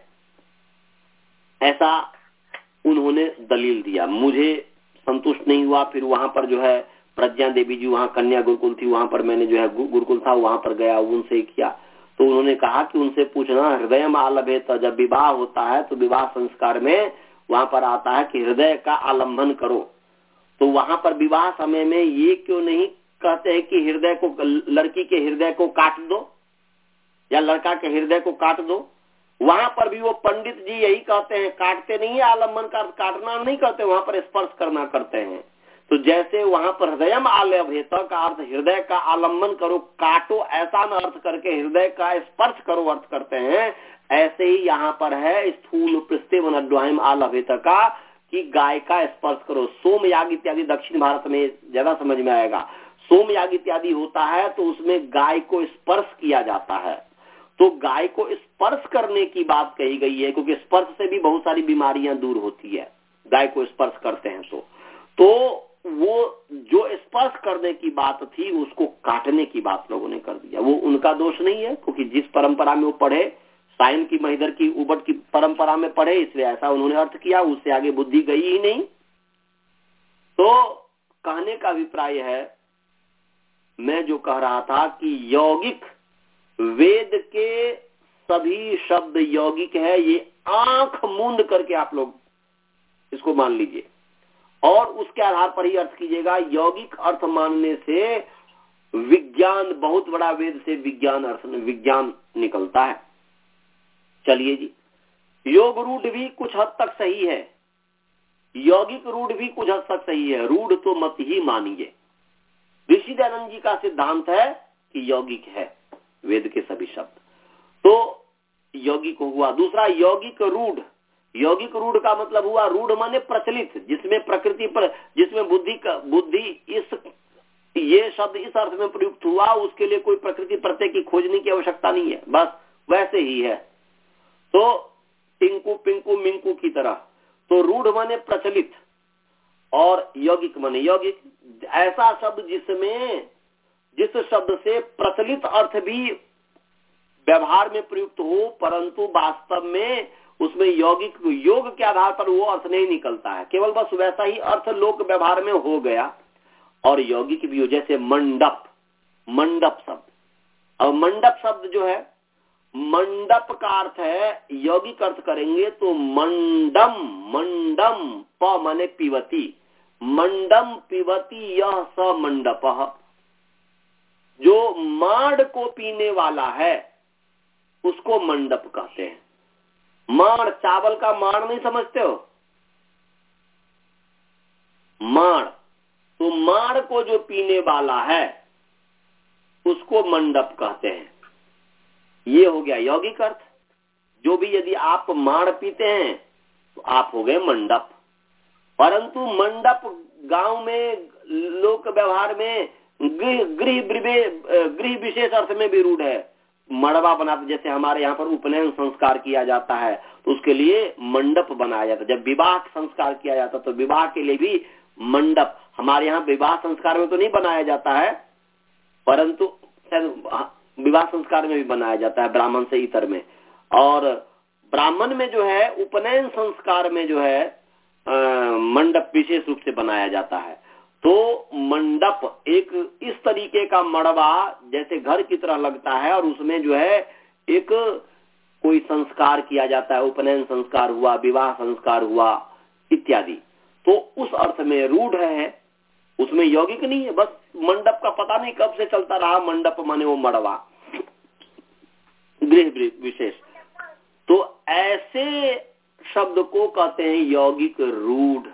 ऐसा उन्होंने दलील दिया। मुझे संतुष्ट नहीं हुआ। फिर वहां पर जो है प्रज्ञा देवी जी, वहां कन्या गुरुकुल थी, वहां पर मैंने जो है गुरुकुल था वहां पर गया, उनसे किया। तो उन्होंने कहा कि उनसे पूछना हृदय में आलभेत, जब विवाह होता है तो विवाह संस्कार में वहां पर आता है कि हृदय का आलंबन करो। तो वहां पर विवाह समय में ये क्यों नहीं कहते हैं कि हृदय को, लड़की के हृदय को काट दो या लड़का के हृदय को काट दो। वहां पर भी वो पंडित जी यही कहते हैं, काटते नहीं है, आलंबन का काटना नहीं कहते, वहां पर स्पर्श करना करते हैं। तो जैसे वहां पर हृदयम आलभेत का अर्थ हृदय का आलंबन करो, काटो ऐसा न अर्थ करके हृदय का स्पर्श करो अर्थ करते हैं, ऐसे ही यहाँ पर है स्थूल पृष्ठे अद्वाहिम आलभेत का कि गाय का स्पर्श करो। सोम याग इत्यादि दक्षिण भारत में ज्यादा समझ में आएगा। सोम याग इत्यादि होता है तो उसमें गाय को स्पर्श किया जाता है। तो गाय को स्पर्श करने की बात कही गई है, क्योंकि स्पर्श से भी बहुत सारी बीमारियां दूर होती है, गाय को स्पर्श करते हैं तो तो वो जो स्पर्श करने की बात थी उसको काटने की बात लोगों ने कर दिया। वो उनका दोष नहीं है, क्योंकि जिस परंपरा में वो पढ़े, साइन की महिदर की उबट की परंपरा में पढ़े, इसलिए ऐसा उन्होंने अर्थ किया, उससे आगे बुद्धि गई ही नहीं। तो कहने का अभिप्राय है, मैं जो कह रहा था कि यौगिक, वेद के सभी शब्द यौगिक है, ये आंख मूंद करके आप लोग इसको मान लीजिए और उसके आधार पर ही अर्थ कीजिएगा। यौगिक अर्थ मानने से विज्ञान, बहुत बड़ा वेद से विज्ञान अर्थ विज्ञान निकलता है। चलिए जी, योग रूढ़ भी कुछ हद तक सही है, यौगिक रूढ़ भी कुछ हद तक सही है, रूढ़ तो मत ही मानिए। ऋषि दयानंद जी का सिद्धांत है कि यौगिक है वेद के सभी शब्द, तो यौगिक हुआ। दूसरा यौगिक रूढ़, यौगिक रूढ़ का मतलब हुआ, रूढ़ माने प्रचलित, जिसमें प्रकृति पर, जिसमें बुद्धि का, बुद्धि इस ये शब्द इस अर्थ में प्रयुक्त हुआ, उसके लिए कोई प्रकृति प्रत्यय की खोजने की आवश्यकता नहीं है, बस वैसे ही है। तो टिंकू पिंकू मिंकू की तरह। तो रूढ़ माने प्रचलित और यौगिक माने यौगिक, ऐसा शब्द जिसमें, जिस शब्द से प्रचलित अर्थ भी व्यवहार में प्रयुक्त हो, परंतु वास्तव में उसमें यौगिक योग के आधार पर वो अर्थ नहीं निकलता है, केवल बस वैसा ही अर्थ लोक व्यवहार में हो गया। और यौगिक भी हो, जैसे मंडप, मंडप शब्द। अब मंडप शब्द जो है मंडप का अर्थ है, यौगिक अर्थ करेंगे तो मंडम, मंडम प माने पिबती, मंडम पिबती यह स मंडपः, जो माड़ को पीने वाला है उसको मंडप कहते हैं। माड़, चावल का माड़ नहीं समझते हो, माड़, तो माड़ को जो पीने वाला है उसको मंडप कहते हैं। ये हो गया यौगिक अर्थ। जो भी यदि आप माड़ पीते हैं तो आप हो गए मंडप। परंतु मंडप गांव में लोक व्यवहार में गृह गृह गृह विशेष अर्थ में भी रूढ़ है। मड़वा बनाते, जैसे हमारे यहाँ पर उपनयन संस्कार किया जाता है तो उसके लिए मंडप बनाया जाता है। जब विवाह संस्कार किया जाता है तो विवाह के लिए भी मंडप, हमारे यहाँ विवाह संस्कार में तो नहीं बनाया जाता है, परंतु विवाह संस्कार में भी बनाया जाता है, ब्राह्मण से इतर में। और ब्राह्मण में जो है उपनयन संस्कार में जो है आ, मंडप विशेष रूप से बनाया जाता है। तो मंडप एक इस तरीके का मड़वा जैसे घर की तरह लगता है और उसमें जो है एक कोई संस्कार किया जाता है, उपनयन संस्कार हुआ, विवाह संस्कार हुआ इत्यादि। तो उस अर्थ में रूढ़ है, उसमें यौगिक नहीं है। बस मंडप का पता नहीं कब से चलता रहा, मंडप माने वो मड़वा, गृह विशेष। तो ऐसे शब्द को कहते हैं यौगिक रूढ़।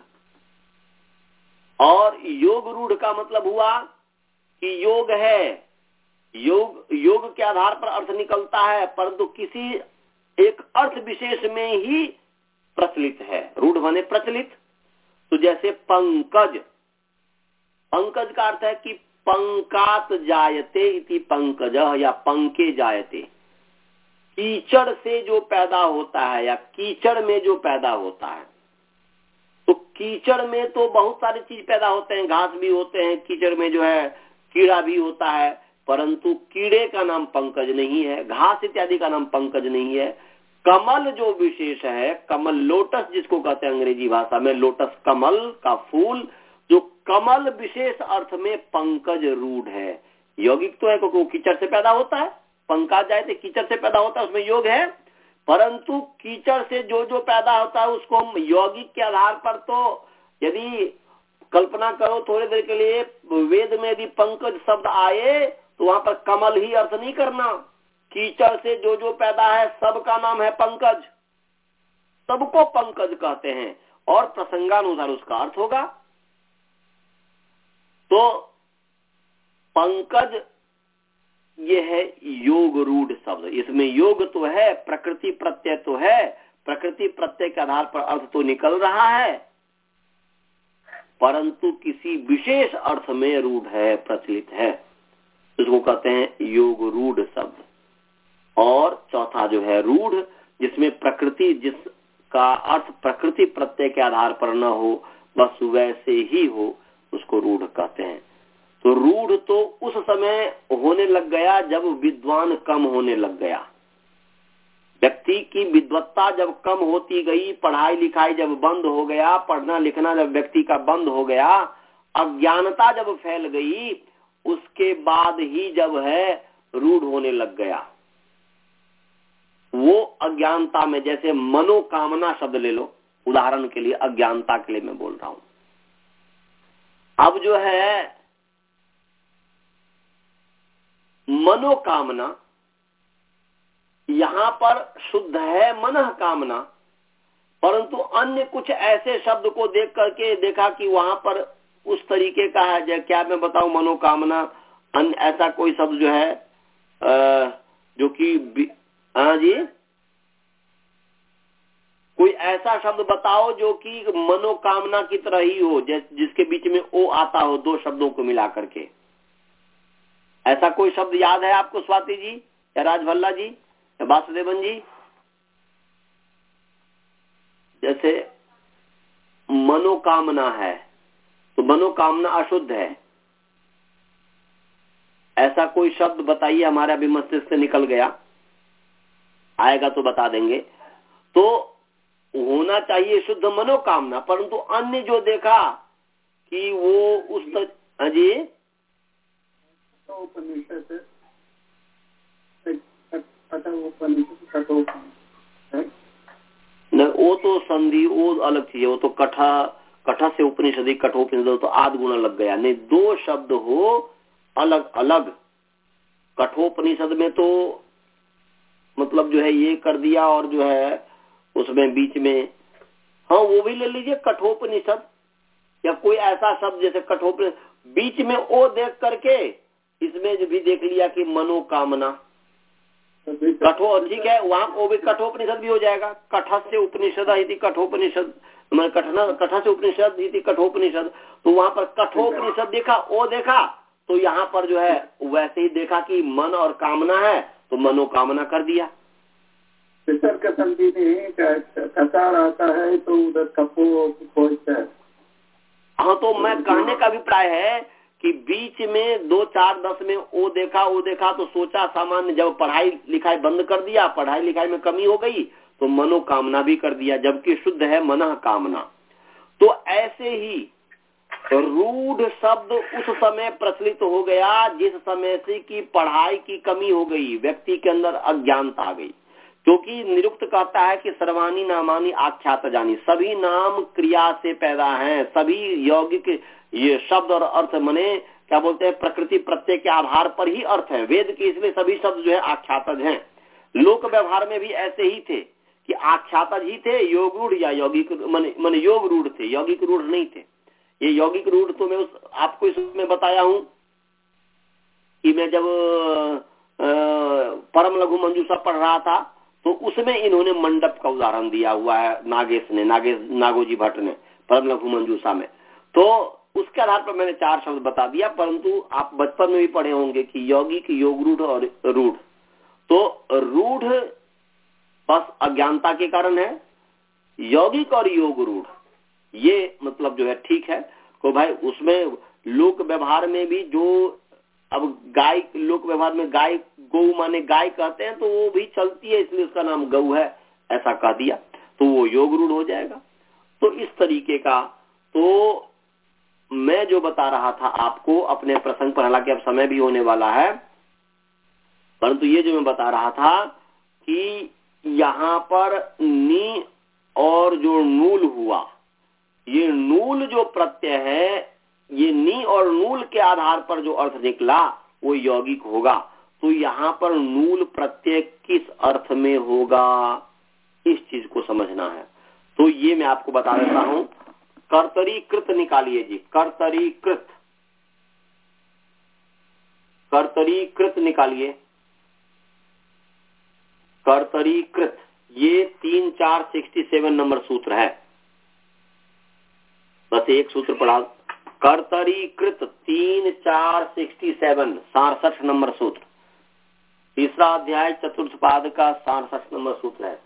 और योग रूढ़ का मतलब हुआ कि योग है, योग योग के आधार पर अर्थ निकलता है, परंतु किसी एक अर्थ विशेष में ही प्रचलित है। रूढ़ माने प्रचलित। तो जैसे पंकज, पंकज का अर्थ है कि पंकात जायते इति पंकजः या पंके जायते, कीचड़ से जो पैदा होता है या कीचड़ में जो पैदा होता है। तो कीचड़ में तो बहुत सारी चीज पैदा होते हैं, घास भी होते हैं, कीचड़ में जो है कीड़ा भी होता है, परंतु कीड़े का नाम पंकज नहीं है, घास इत्यादि का नाम पंकज नहीं है। कमल जो विशेष है, कमल लोटस जिसको कहते हैं अंग्रेजी भाषा में, लोटस कमल का फूल, जो कमल विशेष अर्थ में पंकज रूढ़ है। यौगिक तो है क्योंकि वो कीचड़ से पैदा होता है, पंका जाए तो कीचड़ से पैदा होता है, उसमें योग है। परंतु कीचड़ से जो जो पैदा होता है उसको हम यौगिक के आधार पर, तो यदि कल्पना करो थोड़ी देर के लिए, वेद में यदि पंकज शब्द आए तो वहां पर कमल ही अर्थ नहीं करना। कीचड़ से जो जो पैदा है सबका नाम है पंकज, सबको पंकज कहते हैं और प्रसंगानुसार उसका अर्थ होगा। तो पंकज ये है योग रूढ़ शब्द। इसमें योग तो है, प्रकृति प्रत्यय तो है, प्रकृति प्रत्यय के आधार पर अर्थ तो निकल रहा है, परंतु किसी विशेष अर्थ में रूढ़ है, प्रचलित है, इसको कहते हैं योग रूढ़ शब्द। और चौथा जो है रूढ़, जिसमें प्रकृति, जिसका अर्थ प्रकृति प्रत्यय के आधार पर न हो, बस वैसे ही हो, उसको रूढ़ कहते हैं। तो रूढ़ तो उस समय होने लग गया जब विद्वान कम होने लग गया। व्यक्ति की विद्वत्ता जब कम होती गई, पढ़ाई लिखाई जब बंद हो गया, पढ़ना लिखना जब व्यक्ति का बंद हो गया, अज्ञानता जब फैल गई, उसके बाद ही जब है रूढ़ होने लग गया। वो अज्ञानता में, जैसे मनोकामना शब्द ले लो उदाहरण के लिए, अज्ञानता के लिए मैं बोल रहा हूं। अब जो है मनोकामना, यहां पर शुद्ध है मनः कामना, परंतु अन्य कुछ ऐसे शब्द को देख करके देखा कि वहां पर उस तरीके का है, जैसे क्या मैं बताऊं, मनोकामना अन्य ऐसा कोई शब्द जो है आ, जो कि हाँ जी, कोई ऐसा शब्द बताओ जो कि मनोकामना की तरह ही हो, जिसके बीच में ओ आता हो, दो शब्दों को मिला करके। ऐसा कोई शब्द याद है आपको, स्वाति जी या राजभल्ला जी या वासुदेवन जी? जैसे मनोकामना है तो मनोकामना अशुद्ध है, ऐसा कोई शब्द बताइए, हमारे अभी मस्तिष्क से निकल गया, आएगा तो बता देंगे। तो होना चाहिए शुद्ध मनोकामना, परंतु अन्य जो देखा कि वो उस तर... हाँ जी, न वो तो संधि वो अलग चीज है, वो तो कठा कठा से उपनिषद कठोपनिषद तो आध गुना लग गया। नहीं, दो शब्द हो अलग अलग। कठोपनिषद में तो मतलब जो है ये कर दिया और जो है उसमें बीच में, हाँ वो भी ले लीजिए कठोपनिषद, या कोई ऐसा शब्द जैसे कठोपनिषद बीच में ओ देख करके इसमें जो भी देख लिया कि मनोकामना कठोर, ठीक है, वहां वो भी कठोपनिषद भी हो जाएगा। कठा से उपनिषद इति कठोपनिषद, मतलब कठना कठा से उपनिषद इति कठोपनिषद, तो वहां पर कठोपनिषद देखा, ओ देखा, तो यहाँ पर जो है वैसे ही देखा कि मन और कामना है तो मनोकामना कर दिया। विसर्ग संधि में कसार आता है तो उधर कपो खोजता है। हाँ, तो मैं कहने का अभिप्राय है कि बीच में दो चार दस में ओ देखा ओ देखा तो सोचा सामान्य, जब पढ़ाई लिखाई बंद कर दिया, पढ़ाई लिखाई में कमी हो गई तो मनोकामना भी कर दिया, जबकि शुद्ध है मनः कामना। तो ऐसे ही रूढ़ शब्द उस समय प्रचलित हो गया जिस समय से कि पढ़ाई की कमी हो गई, व्यक्ति के अंदर अज्ञानता आ गई। क्योंकि निरुक्त कहता है कि सर्वाणी नामानी आख्यात जानी, सभी नाम क्रिया से पैदा हैं, सभी यौगिक ये शब्द और अर्थ मने क्या बोलते हैं प्रकृति प्रत्यय के आधार पर ही अर्थ है। वेद के इसलिए सभी शब्द जो है आख्यातज हैं। लोक व्यवहार में भी ऐसे ही थे कि आख्यातज ही थे, योग रूढ़ या यौगिक मन योग रूढ़ थे, यौगिक रूढ़ नहीं थे। ये यौगिक रूढ़ तो मैं उस आपको इसमें बताया हूं कि मैं जब परम लघु मंजूषा पढ़ रहा था तो उसमें इन्होंने मंडप का उदाहरण दिया हुआ है, नागेश ने नागेश नागोजी भट्ट ने परम लघु मंजूषा में। तो उसके आधार पर मैंने चार शब्द बता दिया, परंतु आप बचपन में भी पढ़े होंगे कि यौगिक योग रूढ़ और रूढ़। तो रूढ़ बस अज्ञानता के कारण है, यौगिक और योग रूढ़ ये मतलब जो है ठीक है। तो भाई उसमें लोक व्यवहार में भी जो अब गाय, लोक व्यवहार में गाय गौ माने गाय कहते हैं तो वो भी चलती है, इसलिए उसका नाम गौ है, ऐसा कह दिया तो वो योग रूढ़ हो जाएगा। तो इस तरीके का तो मैं जो बता रहा था आपको अपने प्रसंग पर, हालांकि अब समय भी होने वाला है, परंतु ये जो मैं बता रहा था कि यहाँ पर नी और जो नूल हुआ, ये नूल जो प्रत्यय है, ये नी और नूल के आधार पर जो अर्थ निकला वो यौगिक होगा। तो यहाँ पर नूल प्रत्यय किस अर्थ में होगा, इस चीज को समझना है। तो ये मैं आपको बता देता हूं। कर्तरीकृत निकालिए जी, कर्तरीकृत, कर्तरीकृत निकालिए, कर्तरीकृत, ये तीन चार सिक्सटी सेवन नंबर सूत्र है। बस एक सूत्र पढ़ा, कर्तरीकृत तीन चार सिक्सटी सेवन सड़सठ नंबर सूत्र, तीसरा अध्याय चतुर्थ पाद का सड़सठ नंबर सूत्र है।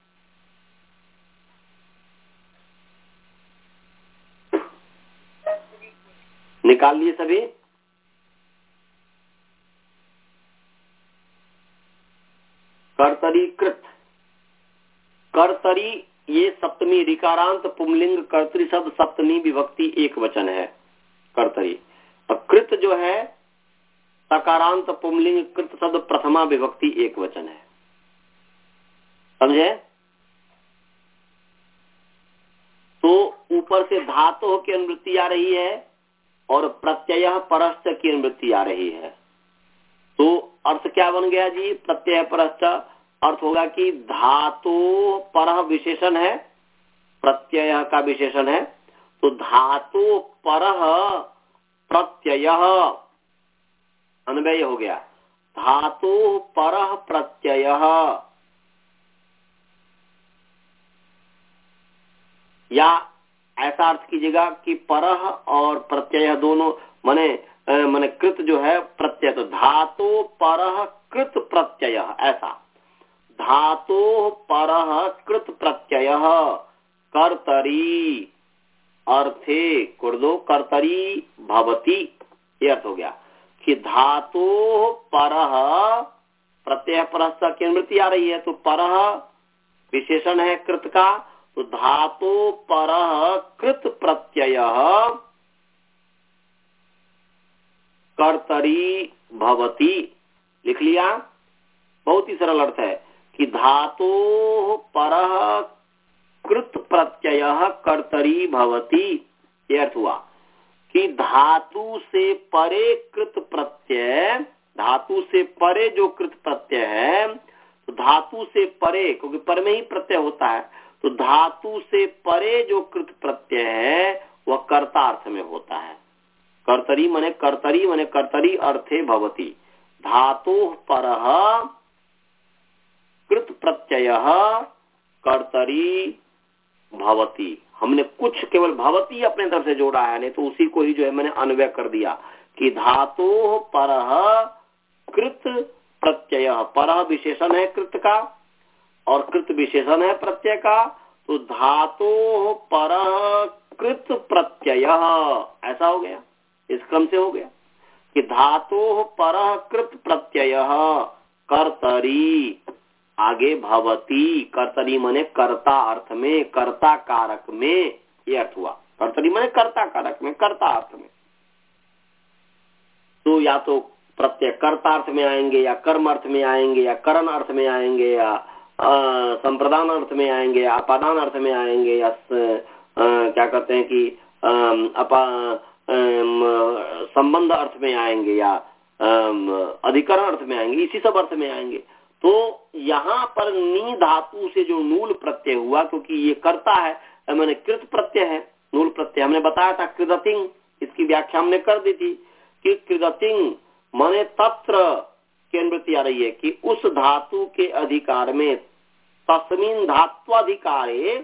निकाल लिए सभी? कर्तरीकृत, कर्तरी ये सप्तमी ऋकारांत पुंलिंग कर्तरी शब्द सप्तमी विभक्ति एक वचन है कर्तरी। और कृत जो है सकारांत पुंलिंग कृत शब्द प्रथमा विभक्ति एक वचन है, समझे? तो ऊपर से धातु की अनुवृत्ति आ रही है और प्रत्यय परश्च की अनुवृत्ति आ रही है। तो अर्थ क्या बन गया जी? प्रत्यय परश्च अर्थ होगा कि धातु परह विशेषण है, प्रत्यय का विशेषण है, तो धातु परह प्रत्यय अन्वय हो गया, धातु परह प्रत्यय। या ऐसा अर्थ कीजिएगा कि परह और प्रत्यय दोनों माने माने कृत जो है प्रत्यय, तो धातु परह कृत प्रत्यय, ऐसा धातु परह कृत प्रत्यय कर्तरी अर्थे कुर्दो कर्तरी भवति, ये अर्थ हो गया कि धातु परह प्रत्यय परह की अनुवृत्ति आ रही है, तो परह विशेषण है कृत का, तो धातु परह कृत प्रत्यय कर्तरी भवति, लिख लिया। बहुत ही सरल अर्थ है कि धातोः परः कृत प्रत्यय कर्तरी भवति। ये अर्थ हुआ कि धातु से परे कृत प्रत्यय, धातु से परे जो कृत प्रत्यय है, तो धातु से परे, क्योंकि पर में ही प्रत्यय होता है, तो धातु से परे जो कृत प्रत्यय है वह कर्ता अर्थ में होता है। कर्तरी मने कर्तरी मने कर्तरी अर्थे भवति। धातोः परः कृत प्रत्यय कर्तरी भवति। हमने कुछ केवल भवती अपने तरफ से जोड़ा है, नहीं तो उसी को ही जो है मैंने अन्वय कर दिया कि धातोः परः कृत प्रत्यय, परः विशेषण है कृत का और कृत विशेषण है प्रत्यय का, तो धातोः परः कृत प्रत्यय, ऐसा हो गया, इस क्रम से हो गया कि धातोः परः कृत प्रत्यय कर्तरी, आगे भवती, कर्तरी मने कर्ता अर्थ में, कर्ता कारक में, ये अर्थ हुआ। कर्तरी मने कर्ता कारक में, कर्ता अर्थ में। तो या तो प्रत्यय कर्ता अर्थ में आएंगे या कर्म अर्थ में आएंगे या करण अर्थ में आएंगे या संप्रदान अर्थ में आएंगे या अपादान अर्थ में आएंगे या आ, क्या कहते हैं कि आ, अपा संबंध अर्थ में आएंगे या अधिकरण अर्थ में आएंगे, इसी सब अर्थ में आएंगे। तो यहाँ पर नी धातु से जो नूल प्रत्यय हुआ, क्योंकि ये करता है, मैंने कृत प्रत्यय है, नूल प्रत्यय हमने बताया था कृदतिंग, इसकी व्याख्या हमने कर दी थी कि कृदतिंग माने तत्र की अनुवृत्ति आ रही है कि उस धातु के अधिकार में, तस्मिन् धात्वाधिकारे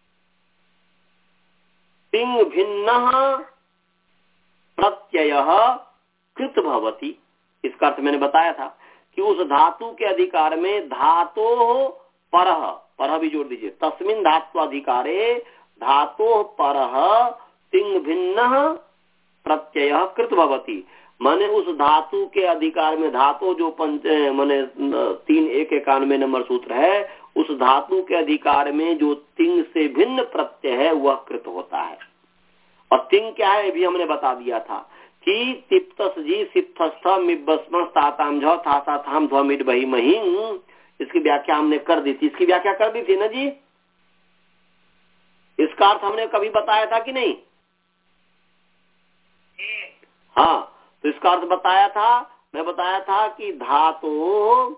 तिंग भिन्न प्रत्यय कृत भवति। इसका अर्थ मैंने बताया था कि उस धातु के अधिकार में धातोः परः, परः भी जोड़ दीजिए, तस्मिन् धात्वाधिकारे धातोः परः तिंग भिन्न प्रत्यय कृत भवति। माने उस धातु के अधिकार में, धातु जो पंच माने तीन एक इक्यानवे नंबर सूत्र है, उस धातु के अधिकार में जो तिंग से भिन्न प्रत्यय है वह कृत होता है। और तिंग क्या है भी हमने बता दिया था कि तिप्तस जी सिप्तस्थ मिब्बस्म ताताम झ थासा थाम ध्व मिड बही महिं, इसकी व्याख्या हमने कर दी थी। इसकी व्याख्या कर दी थी ना जी? इसका अर्थ हमने कभी बताया था कि नहीं? हाँ, तो इसका अर्थ बताया था, मैं बताया था कि धातु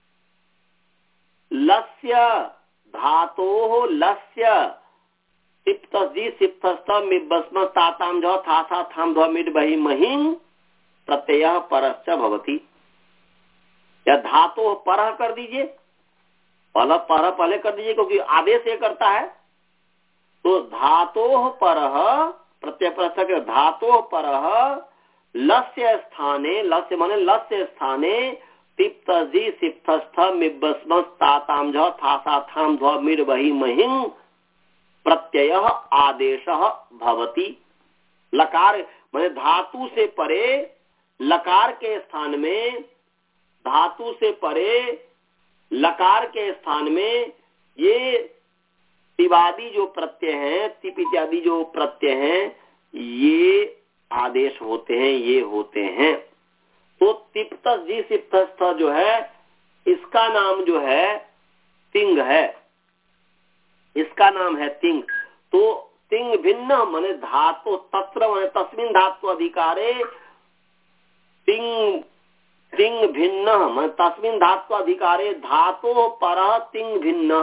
लस्य, धातु लस्य सिप्तजी सिप्तस्थ मिब्बस्म ताताम झ थासा थाम ध्व मिड बही महिं प्रत्यय परश्च भवति। या धातु परः कर दीजिए, पहले परः पहले कर दीजिए क्योंकि आदेश ये करता है। तो धातोः परः प्रत्यय परश्च, धातोः परः लस्य स्थाने, लस्य माने लस्य स्थाने तिप्तजी सिप्तस्थ मिब्बस्म ताताम झ थासा थाम ध्व मिड बही महिं प्रत्यय आदेश भवति। लकार माने धातु से परे, लकार के स्थान में, धातु से परे लकार के स्थान में ये तिवादी जो प्रत्यय हैं, तिप इत्यादि जो प्रत्यय हैं, ये आदेश होते हैं, ये होते हैं। तो तिप्तस जी सिप्तस्थ जो है, इसका नाम जो है तिंग है, इसका नाम है तिंग। तो तिंग भिन्न माने धातु, तत्र माने तस्मिन् धातु अधिकारे तिंग, तिंग भिन्न माने तस्मिन् धातु अधिकारे धातु परः तिंग भिन्न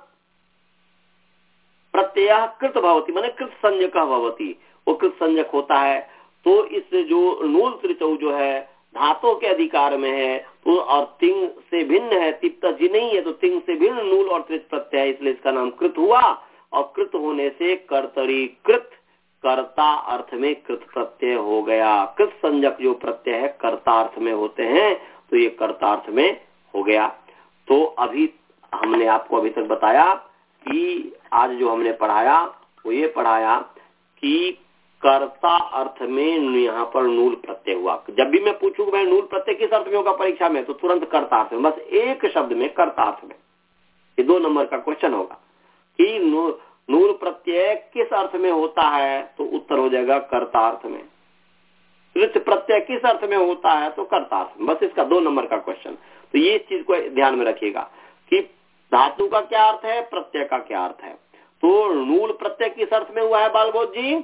प्रत्यय कृत भवति, माने कृत संज्ञक भवति, वो कृत संज्ञक होता है। तो इस जो नूल त्रिचौ जो है धातु के अधिकार में है, तो और तिंग से भिन्न है, तिप्त जी नहीं है, तो तिंग से भिन्न नूल और त्रिच प्रत्यय है, इसलिए इसका नाम कृत हुआ। और कृत होने से कर्तरी कृत, कर्ता अर्थ में कृत प्रत्यय हो गया। कृत संज्ञक जो प्रत्यय है कर्ता अर्थ में होते हैं, तो ये कर्ता अर्थ में हो गया। तो अभी हमने आपको अभी तक बताया कि आज जो हमने पढ़ाया वो ये पढ़ाया कि कर्ता अर्थ में यहाँ पर नूल प्रत्यय हुआ। जब भी मैं पूछूं भाई नूल प्रत्यय किस अर्थ में होगा परीक्षा में, तो तुरंत कर्ता अर्थ में, बस एक शब्द में कर्ता अर्थ में, ये दो नंबर का क्वेश्चन होगा कि नू, नूल प्रत्यय किस अर्थ में होता है, तो उत्तर हो जाएगा कर्ता अर्थ में। कृत प्रत्यय किस अर्थ में होता है? तो कर्ता अर्थ में। बस इसका दो नंबर का क्वेश्चन। तो ये चीज को ध्यान में रखिएगा कि धातु का क्या अर्थ है, प्रत्यय का क्या अर्थ है। तो नूल प्रत्यय किस अर्थ में हुआ है बालबोध जी?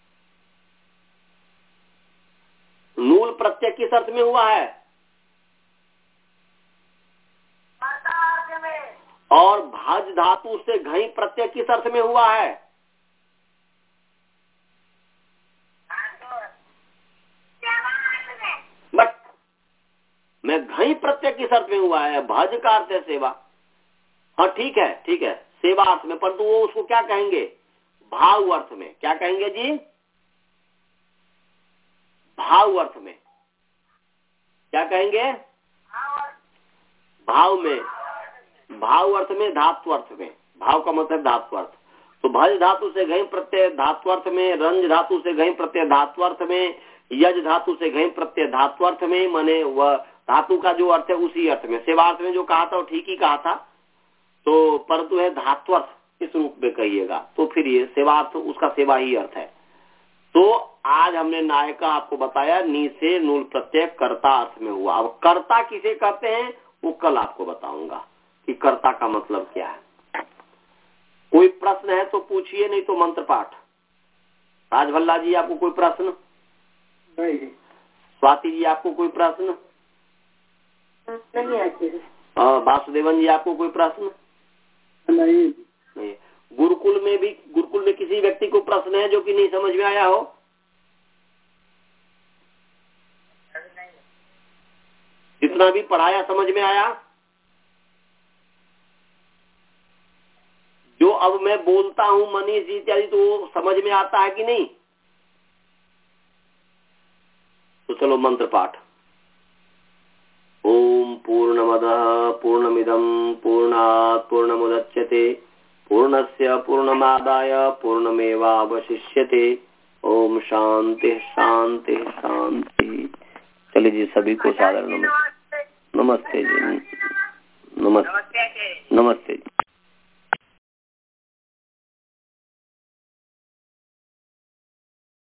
नूल प्रत्यय किस अर्थ में हुआ है? और भज धातु से घई प्रत्यय किस अर्थ में हुआ है? बट मैं घई प्रत्यय किस अर्थ में हुआ है? भज का अर्थ है सेवा। हाँ ठीक है, ठीक है, सेवा अर्थ में, परंतु वो उसको क्या कहेंगे? भाव अर्थ में। क्या कहेंगे जी? भाव अर्थ में। क्या कहेंगे? भाव में। भाव अर्थ में, धातु अर्थ में। भाव का मतलब धातु अर्थ। तो भज धातु से घई प्रत्यय धातु अर्थ में, रंज धातु से घई प्रत्यय धातु अर्थ में, यज धातु से घई प्रत्यय धातु अर्थ में, माने वह धातु का जो अर्थ है उसी अर्थ में। सेवा अर्थ में जो कहा था वो ठीक ही कहा था, तो परंतु है धातु अर्थ इस रूप में कहिएगा, तो फिर ये सेवा अर्थ उसका सेवा ही अर्थ है। तो आज हमने नायका आपको बताया, नी से नूल प्रत्यय कर्ता अर्थ में हुआ। अब कर्ता किसे कहते हैं वो कल आपको बताऊंगा कि कर्ता का मतलब क्या है। कोई प्रश्न है तो पूछिए, नहीं तो मंत्र पाठ। राजभल्ला जी आपको कोई प्रश्न? नहीं। स्वाति जी आपको कोई प्रश्न? नहीं आती। वासुदेवन जी आपको कोई प्रश्न? नहीं। नहीं। गुरुकुल में भी, गुरुकुल में किसी व्यक्ति को प्रश्न है जो कि नहीं समझ में आया हो? जितना भी पढ़ाया समझ में आया? जो अब मैं बोलता हूँ मनीष जी इत्यादि, तो वो समझ में आता है कि नहीं? तो चलो मंत्र पाठ। ओम पूर्णमदः पूर्णमिदं पूर्णात् पूर्णमुदच्यते पूर्णस्य पूर्णमादाय पूर्णमेवावशिष्यते। ओम शांति शांति शांति। चलिए जी, सभी को सादर नमस्ते। नमस्ते जी, नमस्ते, नमस्ते जी।